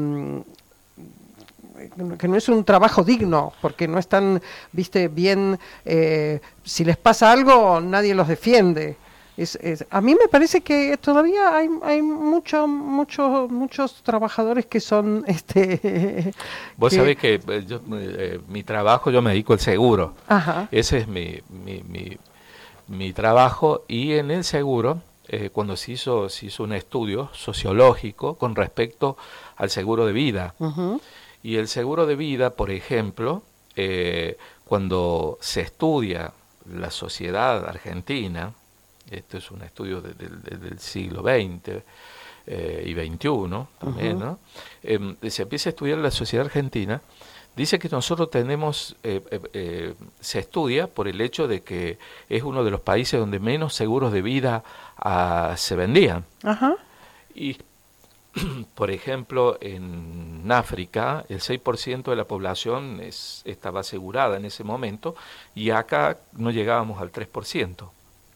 que no es un trabajo digno, porque no están, viste, bien, eh, si les pasa algo nadie los defiende. Es, es, a mí me parece que todavía hay, hay mucho, mucho, muchos trabajadores que son... este Vos que, sabés que eh, yo, eh, mi trabajo, yo me dedico al seguro. Ajá. Ese es mi, mi, mi, mi trabajo, y en el seguro, eh, cuando se hizo, se hizo un estudio sociológico con respecto al seguro de vida. Uh-huh. Y el seguro de vida, por ejemplo, eh, cuando se estudia la sociedad argentina, esto es un estudio de, de, de, del siglo veinte eh, y veintiuno también, Uh-huh. ¿no? Eh, se empieza a estudiar la sociedad argentina, dice que nosotros tenemos, eh, eh, eh, se estudia por el hecho de que es uno de los países donde menos seguros de vida ah, se vendían. Ajá. Y, por ejemplo, en África, el seis por ciento de la población es, estaba asegurada en ese momento, y acá no llegábamos al tres por ciento.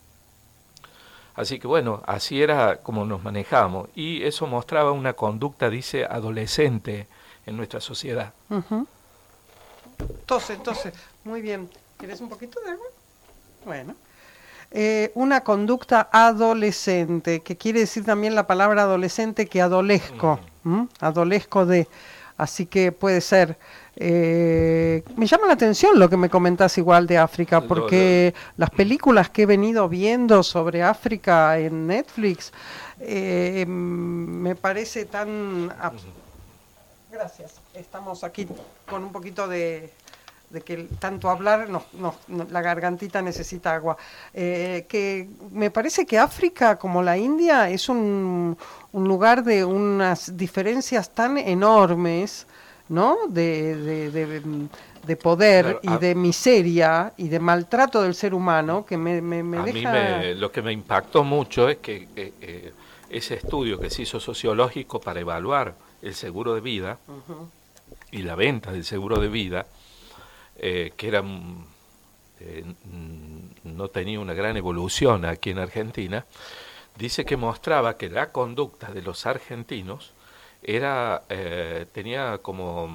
Así que bueno, así era como nos manejamos, y eso mostraba una conducta, dice, adolescente en nuestra sociedad. Uh-huh. Entonces, entonces, muy bien. ¿Quieres un poquito de agua? Bueno. Eh, una conducta adolescente, que quiere decir también la palabra adolescente que adolezco, ¿m? Adolezco de, así que puede ser. Eh, me llama la atención lo que me comentás igual de África, porque no, no. las películas que he venido viendo sobre África en Netflix eh, me parece tan... Gracias, estamos aquí con un poquito de... de que tanto hablar, nos, nos, la gargantita necesita agua, eh, que me parece que África, como la India, es un, un lugar de unas diferencias tan enormes, ¿no? De, de, de, de poder, claro, y de miseria y de maltrato del ser humano, que me, me, me a deja... mí me, lo que me impactó mucho es que eh, eh, ese estudio que se hizo sociológico para evaluar el seguro de vida uh-huh. y la venta del seguro de vida, Eh, que era, eh, no tenía una gran evolución aquí en Argentina, dice que mostraba que la conducta de los argentinos era eh, tenía como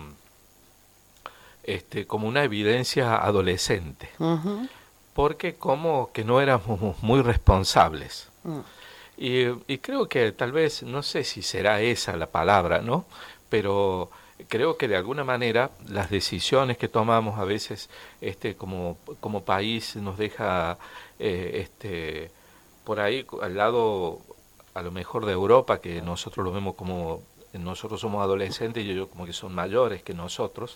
este como una evidencia adolescente, uh-huh. porque como que no éramos muy responsables. Uh-huh. y, y creo que tal vez, no sé si será esa la palabra, ¿no? Pero creo que de alguna manera las decisiones que tomamos a veces este como como país nos deja eh, este por ahí al lado a lo mejor de Europa, que nosotros lo vemos como nosotros somos adolescentes y ellos como que son mayores que nosotros,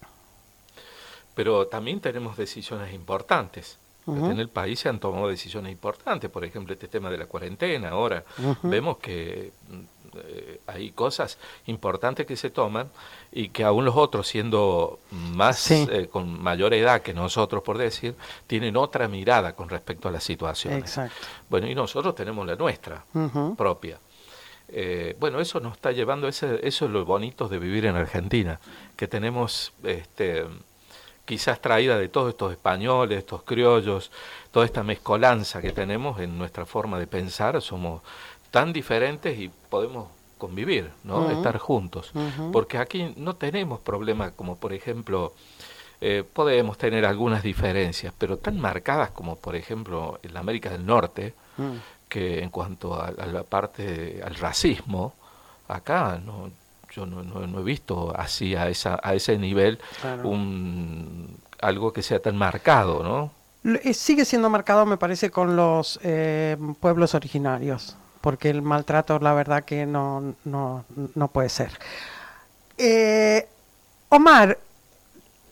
pero también tenemos decisiones importantes. Uh-huh. En el país se han tomado decisiones importantes, por ejemplo este tema de la cuarentena. Ahora uh-huh. vemos que Eh, hay cosas importantes que se toman y que aún los otros, siendo más sí. eh, con mayor edad que nosotros, por decir, tienen otra mirada con respecto a las situaciones. Exacto. Bueno, y nosotros tenemos la nuestra uh-huh. propia. Eh, bueno, eso nos está llevando, ese, eso es lo bonito de vivir en Argentina, que tenemos este, quizás traída de todos estos españoles, estos criollos, toda esta mezcolanza que tenemos en nuestra forma de pensar. Somos tan diferentes y podemos convivir, ¿no? Uh-huh. Estar juntos, uh-huh. porque aquí no tenemos problemas como, por ejemplo, eh, podemos tener algunas diferencias, pero tan marcadas como, por ejemplo, en la América del Norte, uh-huh. que en cuanto a, a la parte, al racismo, acá no, yo no, no, no he visto así a esa a ese nivel claro. un algo que sea tan marcado, ¿no? Sigue siendo marcado, me parece, con los eh, pueblos originarios, porque el maltrato, la verdad que no, no, no puede ser. Eh, Omar,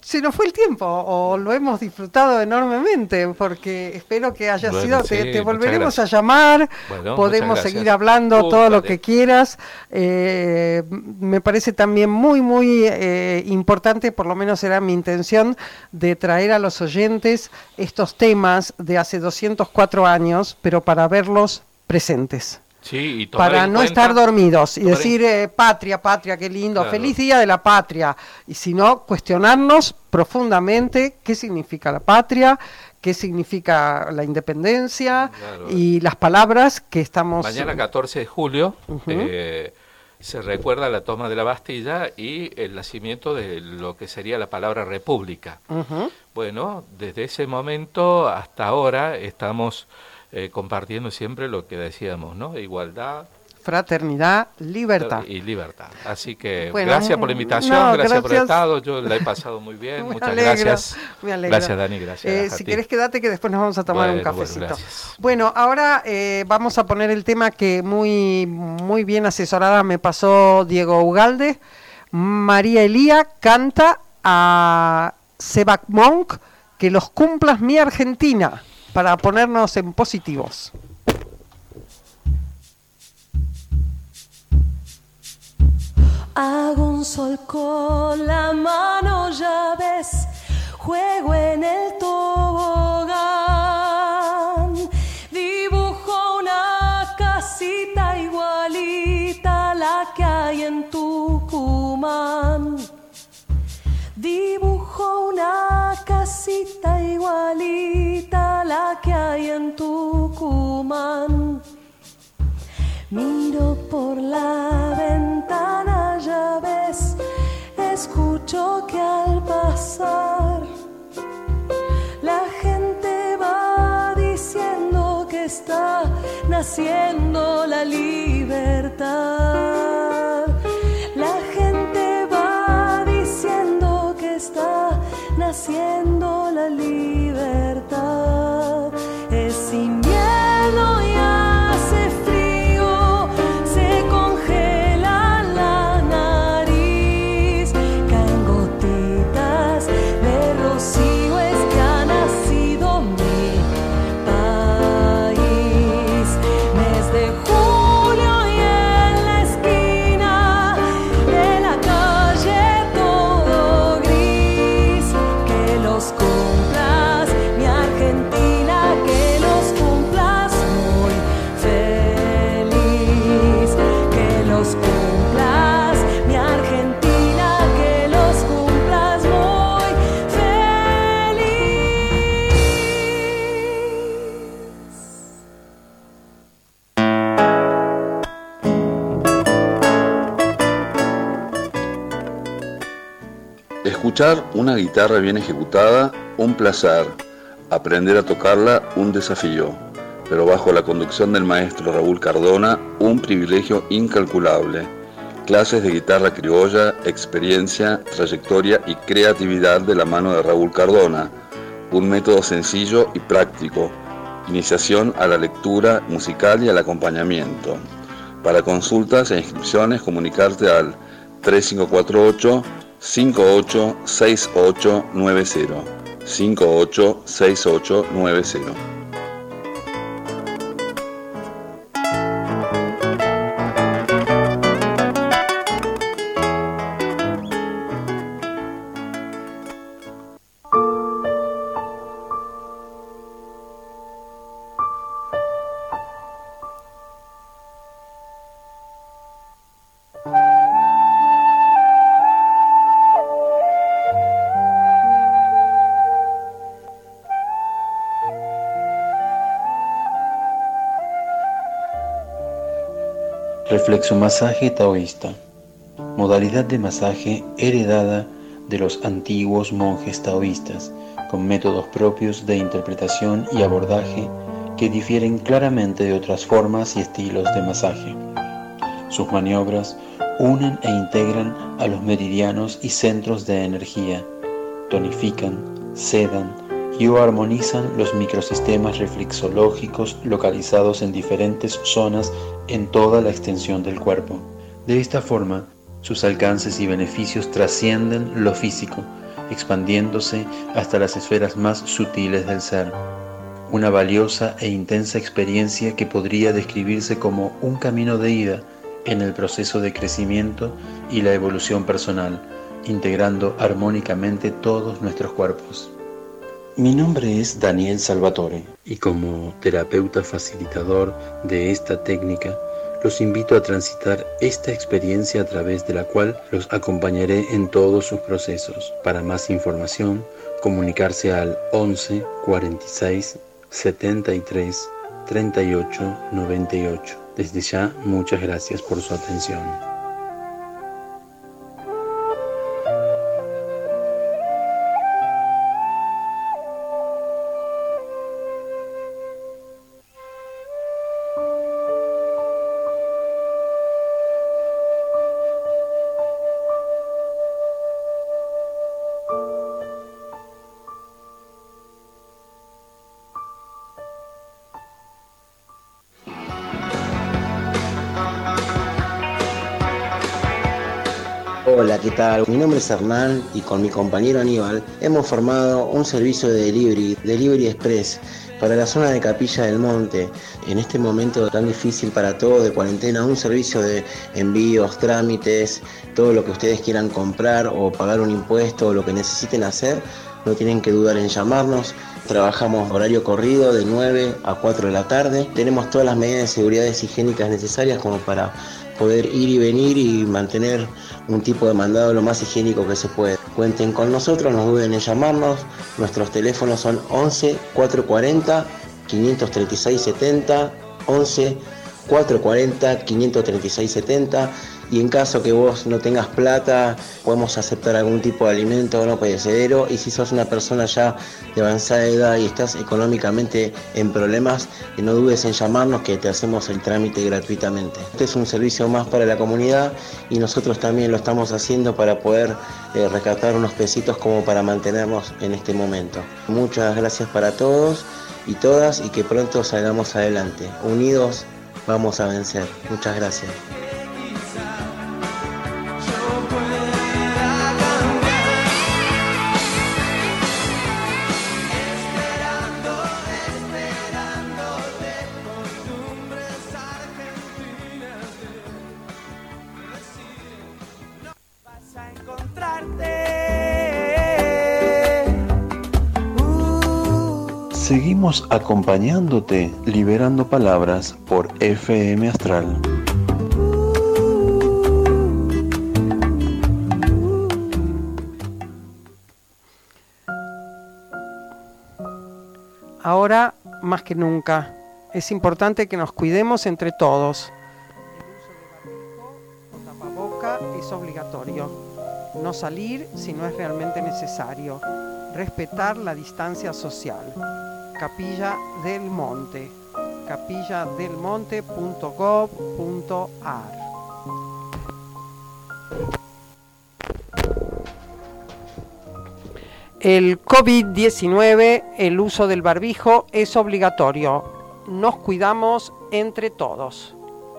se nos fue el tiempo o lo hemos disfrutado enormemente, porque espero que haya bueno, sido, sí, te, te volveremos a gracias. llamar, bueno, podemos seguir hablando uh, todo vale. lo que quieras. Eh, me parece también muy, muy eh, importante, por lo menos era mi intención, de traer a los oyentes estos temas de hace doscientos cuatro años, pero para verlos presentes. Sí, y para no cuenta, estar dormidos y tomar decir eh, patria, patria, qué lindo, claro. feliz día de la patria, y sino cuestionarnos profundamente qué significa la patria, qué significa la independencia claro. y las palabras que estamos... Mañana catorce de julio uh-huh. eh, se recuerda la toma de la Bastilla y el nacimiento de lo que sería la palabra república. Uh-huh. Bueno, desde ese momento hasta ahora estamos... Eh, compartiendo siempre lo que decíamos, ¿no? Igualdad, fraternidad, libertad. Y libertad. Así que bueno, gracias por la invitación, no, gracias, gracias por el estado, yo la he pasado muy bien, muchas alegro, gracias. Me alegro. Gracias, Dani, gracias. Eh, si querés quedate que después nos vamos a tomar bueno, un cafecito. Bueno, bueno ahora eh, vamos a poner el tema que muy, muy bien asesorada me pasó Diego Ugalde. María Elía canta a Sebac Monk, que los cumplas mi Argentina, para ponernos en positivos. Hago un sol con la mano, ya ves, juego en el tobogán, dibujo una casita igualita a la que hay en Tucumán. Dibujo una casita igualita a la que hay en Tucumán. Miro por la ventana, ya ves, escucho que al pasar la gente va diciendo que está naciendo la libertad. La gente va diciendo que está naciendo la libertad. Es invierno y hace frío, se congela la nariz, caen gotitas de rocío, es que ha nacido mi país. Mes de julio y en la esquina de la calle todo gris, que los cumplas mi Argentina, que los cumplas muy feliz, que los cumplas mi Argentina, que los cumplas muy feliz. Escuchar una guitarra bien ejecutada, un placer. Aprender a tocarla, un desafío. Pero bajo la conducción del maestro Raúl Cardona, un privilegio incalculable. Clases de guitarra criolla, experiencia, trayectoria y creatividad de la mano de Raúl Cardona. Un método sencillo y práctico. Iniciación a la lectura musical y al acompañamiento. Para consultas e inscripciones, comunicarte al tres cinco cuatro ocho, cinco ocho seis ocho nueve cero. cinco ocho seis ocho nueve cero. Reflexomasaje taoísta, modalidad de masaje heredada de los antiguos monjes taoístas, con métodos propios de interpretación y abordaje que difieren claramente de otras formas y estilos de masaje. Sus maniobras unen e integran a los meridianos y centros de energía, tonifican, sedan y o armonizan los microsistemas reflexológicos localizados en diferentes zonas en toda la extensión del cuerpo. De esta forma, sus alcances y beneficios trascienden lo físico expandiéndose hasta las esferas más sutiles del ser. Una valiosa e intensa experiencia que podría describirse como un camino de ida en el proceso de crecimiento y la evolución personal, integrando armónicamente todos nuestros cuerpos. Mi nombre es Daniel Salvatore y como terapeuta facilitador de esta técnica, los invito a transitar esta experiencia a través de la cual los acompañaré en todos sus procesos. Para más información, comunicarse al once cuarenta y seis setenta y tres treinta y ocho noventa y ocho. Desde ya, muchas gracias por su atención. Hola, ¿qué tal? Mi nombre es Hernán y con mi compañero Aníbal hemos formado un servicio de delivery, Delivery Express, para la zona de Capilla del Monte. En este momento tan difícil para todos de cuarentena, un servicio de envíos, trámites, todo lo que ustedes quieran comprar o pagar un impuesto o lo que necesiten hacer, no tienen que dudar en llamarnos. Trabajamos horario corrido de nueve a cuatro de la tarde. Tenemos todas las medidas de seguridad higiénicas necesarias como para poder ir y venir y mantener un tipo de mandado lo más higiénico que se puede. Cuenten con nosotros, no duden en llamarnos. Nuestros teléfonos son once cuatrocientos cuarenta quinientos treinta y seis setenta, once cuatrocientos cuarenta quinientos treinta y seis setenta, y en caso que vos no tengas plata, podemos aceptar algún tipo de alimento no perecedero, y si sos una persona ya de avanzada edad y estás económicamente en problemas, no dudes en llamarnos que te hacemos el trámite gratuitamente. Este es un servicio más para la comunidad y nosotros también lo estamos haciendo para poder eh, rescatar unos pesitos como para mantenernos en este momento. Muchas gracias para todos y todas, y que pronto salgamos adelante. Unidos vamos a vencer. Muchas gracias. Seguimos acompañándote, liberando palabras por F M Astral. Ahora, más que nunca, es importante que nos cuidemos entre todos. El uso de barbijo o tapaboca es obligatorio. No salir si no es realmente necesario. Respetar la distancia social. Capilla del Monte, capilla del monte punto gov punto a r. El COVID diecinueve, el uso del barbijo es obligatorio. Nos cuidamos entre todos.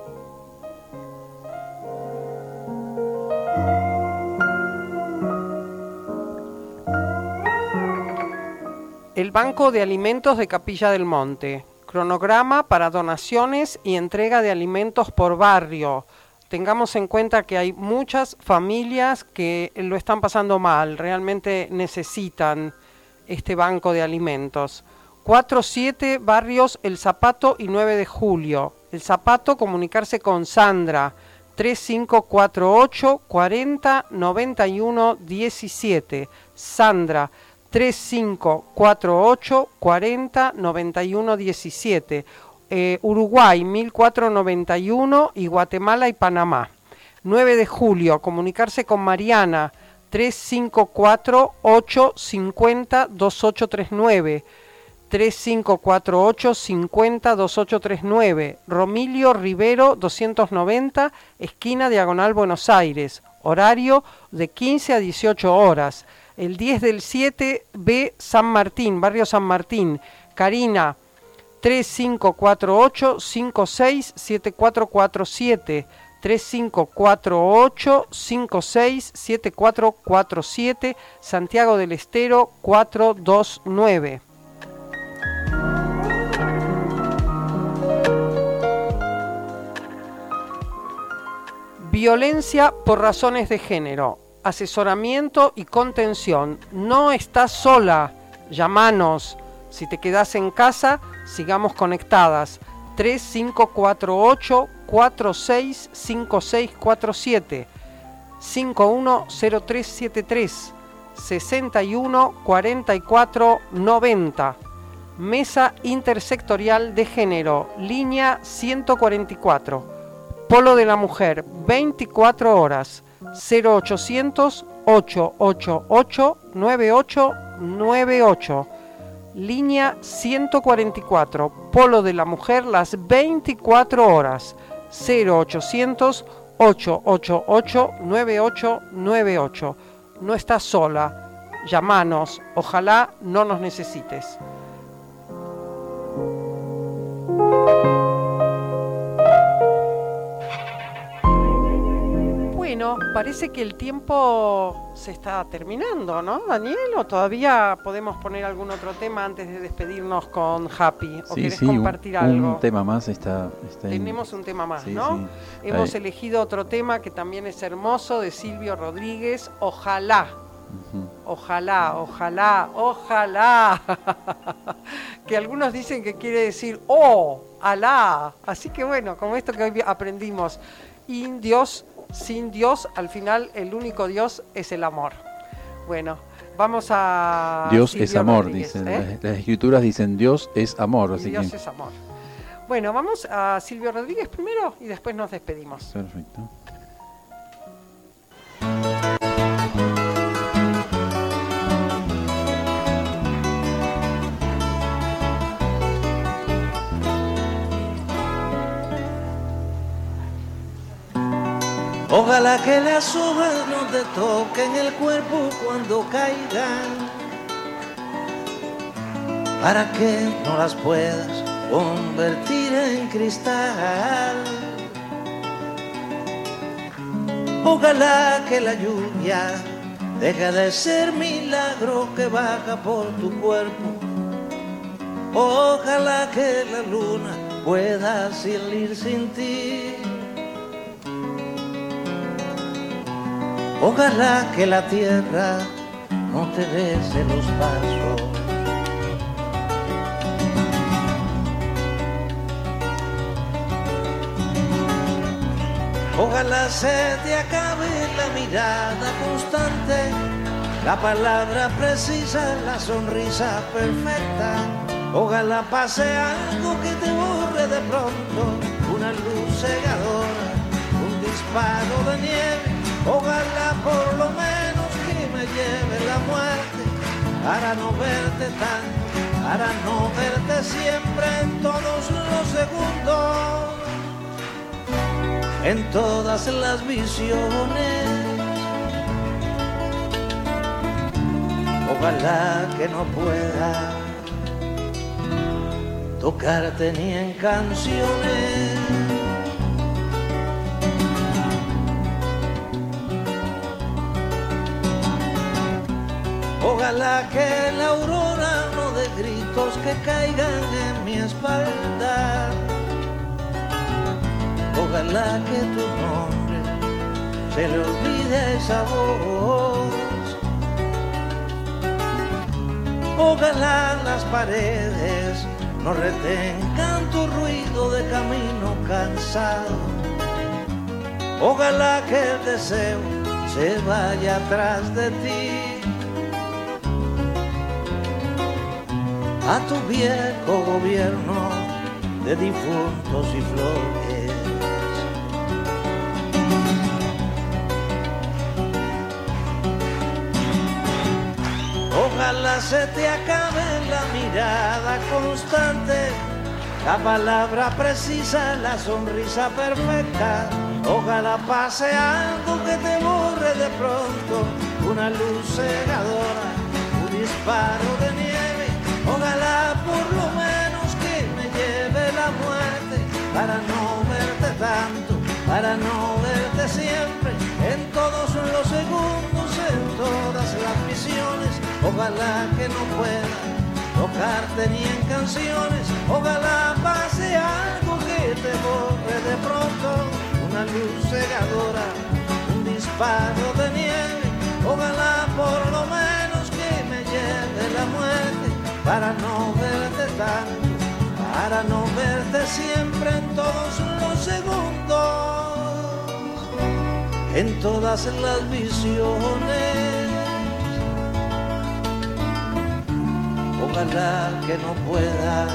El Banco de Alimentos de Capilla del Monte. Cronograma para donaciones y entrega de alimentos por barrio. Tengamos en cuenta que hay muchas familias que lo están pasando mal, realmente necesitan este banco de alimentos. cuatro siete barrios El Zapato y nueve de julio. El Zapato, comunicarse con Sandra, tres cinco cuatro ocho cuarenta noventa y uno diecisiete. Sandra, tres cinco cuatro ocho cuarenta noventa y uno diecisiete. Eh, Uruguay mil cuatrocientos noventa y uno y Guatemala y Panamá. nueve de julio, comunicarse con Mariana, tres cinco cuatro ocho cincuenta veintiocho treinta y nueve. tres cinco cuatro ocho cincuenta veintiocho treinta y nueve. Romilio Rivero doscientos noventa, esquina Diagonal Buenos Aires. Horario de quince a dieciocho horas. El diez del siete B San Martín, barrio San Martín. Karina, tres cinco cuatro ocho cinco seis siete cuatro cuatro siete. tres cinco cuatro ocho cinco seis siete cuatro cuatro siete, Santiago del Estero cuatro dos nueve. Violencia por razones de género, asesoramiento y contención. No estás sola, llamanos. Si te quedás en casa, sigamos conectadas. tres cinco cuatro ocho cuatro seis cinco seis cuatro siete, cinco uno cero tres siete tres, sesenta y uno cuarenta y cuatro noventa. Mesa Intersectorial de Género, línea ciento cuarenta y cuatro. Polo de la Mujer, veinticuatro horas, cero ochocientos ocho ocho ocho nueve ocho nueve ocho. Línea ciento cuarenta y cuatro, Polo de la Mujer, las veinticuatro horas, cero ochocientos ocho ocho ocho nueve ocho nueve ocho. No estás sola, llamanos, ojalá no nos necesites. Bueno, parece que el tiempo se está terminando, ¿no, Daniel? ¿O todavía podemos poner algún otro tema antes de despedirnos con Happy? ¿O sí, querés sí, compartir un, algo? Un tema más está... está Tenemos un tema más, sí, ¿no? Sí. Hemos Ahí. elegido otro tema que también es hermoso, de Silvio Rodríguez, Ojalá. Uh-huh. Ojalá, ojalá, ojalá. Que algunos dicen que quiere decir oh, alá. Así que bueno, como esto que hoy aprendimos, y Dios, sin Dios, al final el único Dios es el amor. Bueno, vamos a... Dios Silvio es amor, Rodríguez, dicen. ¿eh? Las, las escrituras dicen Dios es amor. Y Así Dios que... es amor. Bueno, vamos a Silvio Rodríguez primero y después nos despedimos. Perfecto. Ojalá que las hojas no te toquen el cuerpo cuando caigan, para que no las puedas convertir en cristal. Ojalá que la lluvia deje de ser milagro que baja por tu cuerpo. Ojalá que la luna pueda salir sin ti. Ojalá que la tierra no te bese los pasos. Ojalá se te acabe la mirada constante, la palabra precisa, la sonrisa perfecta. Ojalá pase algo que te borre de pronto, una luz cegadora, un disparo de nieve. Ojalá por lo menos que me lleve la muerte, para no verte tanto, para no verte siempre en todos los segundos, en todas las visiones. Ojalá que no pueda tocarte ni en canciones. Ojalá que la aurora no dé gritos que caigan en mi espalda. Ojalá que tu nombre se le olvide a esa voz. Ojalá las paredes no retengan tu ruido de camino cansado. Ojalá que el deseo se vaya atrás de ti, a tu viejo gobierno de difuntos y flores. Ojalá se te acabe la mirada constante, la palabra precisa, la sonrisa perfecta. Ojalá pase algo que te borre de pronto, una luz cegadora, un disparo de nieve. Ojalá por lo menos que me lleve la muerte, para no verte tanto, para para no verte siempre en todos los segundos, en todas las visiones. Ojalá que no pueda tocarte ni en canciones, ojalá pase algo que te borre de pronto, una luz cegadora, un disparo de nieve, ojalá por lo menos que me lleve la muerte, para no verte tanto, para no verte siempre en todos los segundos, en todas las visiones. Ojalá que no pueda.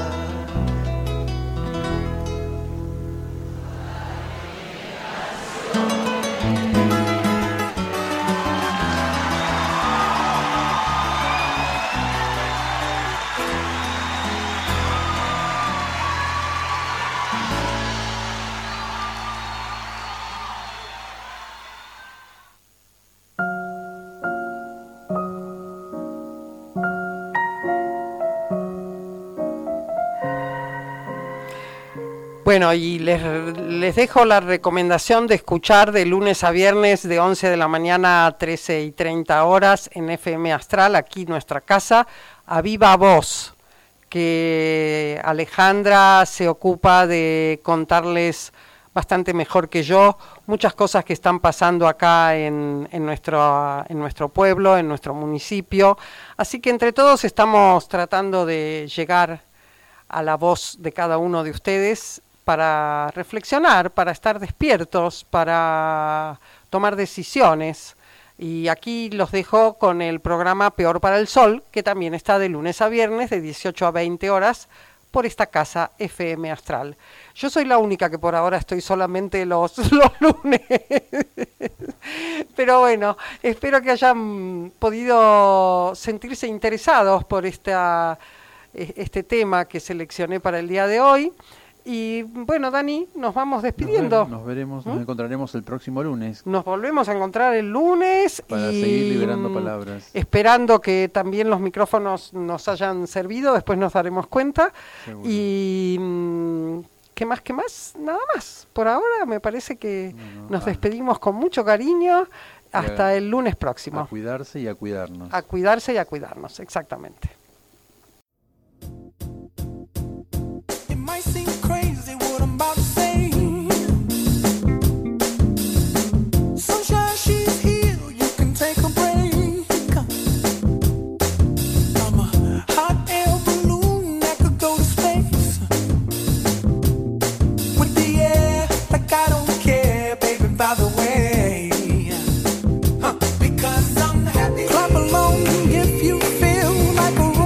Bueno, y les, les dejo la recomendación de escuchar de lunes a viernes de once de la mañana a trece y treinta horas en F M Astral, aquí nuestra casa, a viva voz, que Alejandra se ocupa de contarles bastante mejor que yo muchas cosas que están pasando acá en, en, nuestro, en nuestro pueblo, en nuestro municipio. Así que entre todos estamos tratando de llegar a la voz de cada uno de ustedes para reflexionar, para estar despiertos, para tomar decisiones. Y aquí los dejo con el programa Peor para el Sol, que también está de lunes a viernes de dieciocho a veinte horas por esta casa F M Astral. Yo soy la única que por ahora estoy solamente los, los lunes. Pero bueno, espero que hayan podido sentirse interesados por esta, este tema que seleccioné para el día de hoy. Y bueno, Dani, nos vamos despidiendo. Nos, ver, nos veremos, ¿Mm? nos encontraremos el próximo lunes. Nos volvemos a encontrar el lunes. Para y seguir liberando palabras. Esperando que también los micrófonos nos hayan servido, después nos daremos cuenta. Seguro. Y ¿qué más, qué más? Nada más. Por ahora me parece que no, no, nos ah. despedimos con mucho cariño. Hasta a, el lunes próximo. A cuidarse y a cuidarnos. A cuidarse y a cuidarnos, exactamente. Clap along if you feel like a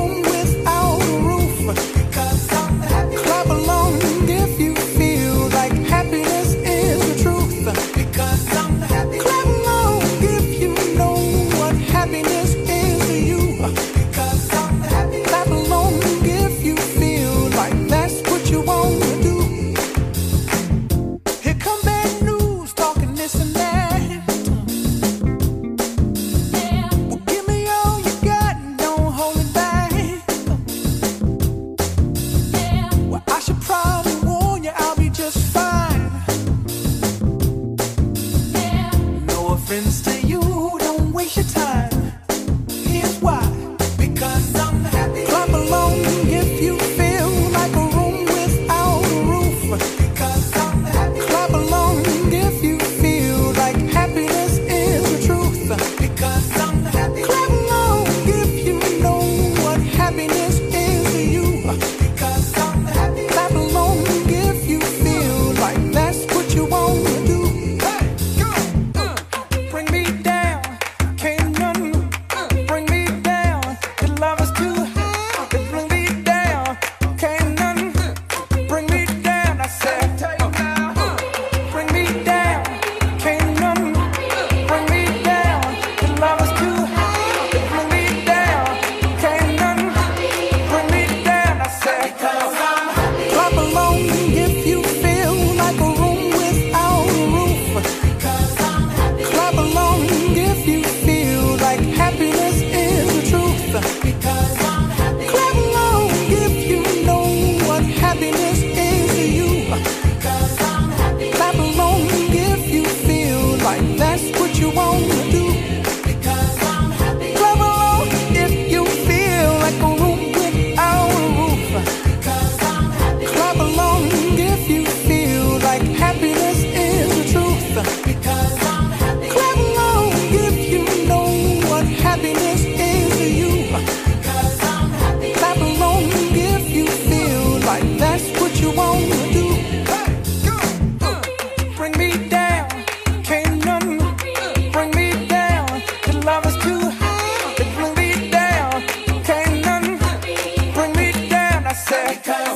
pescar.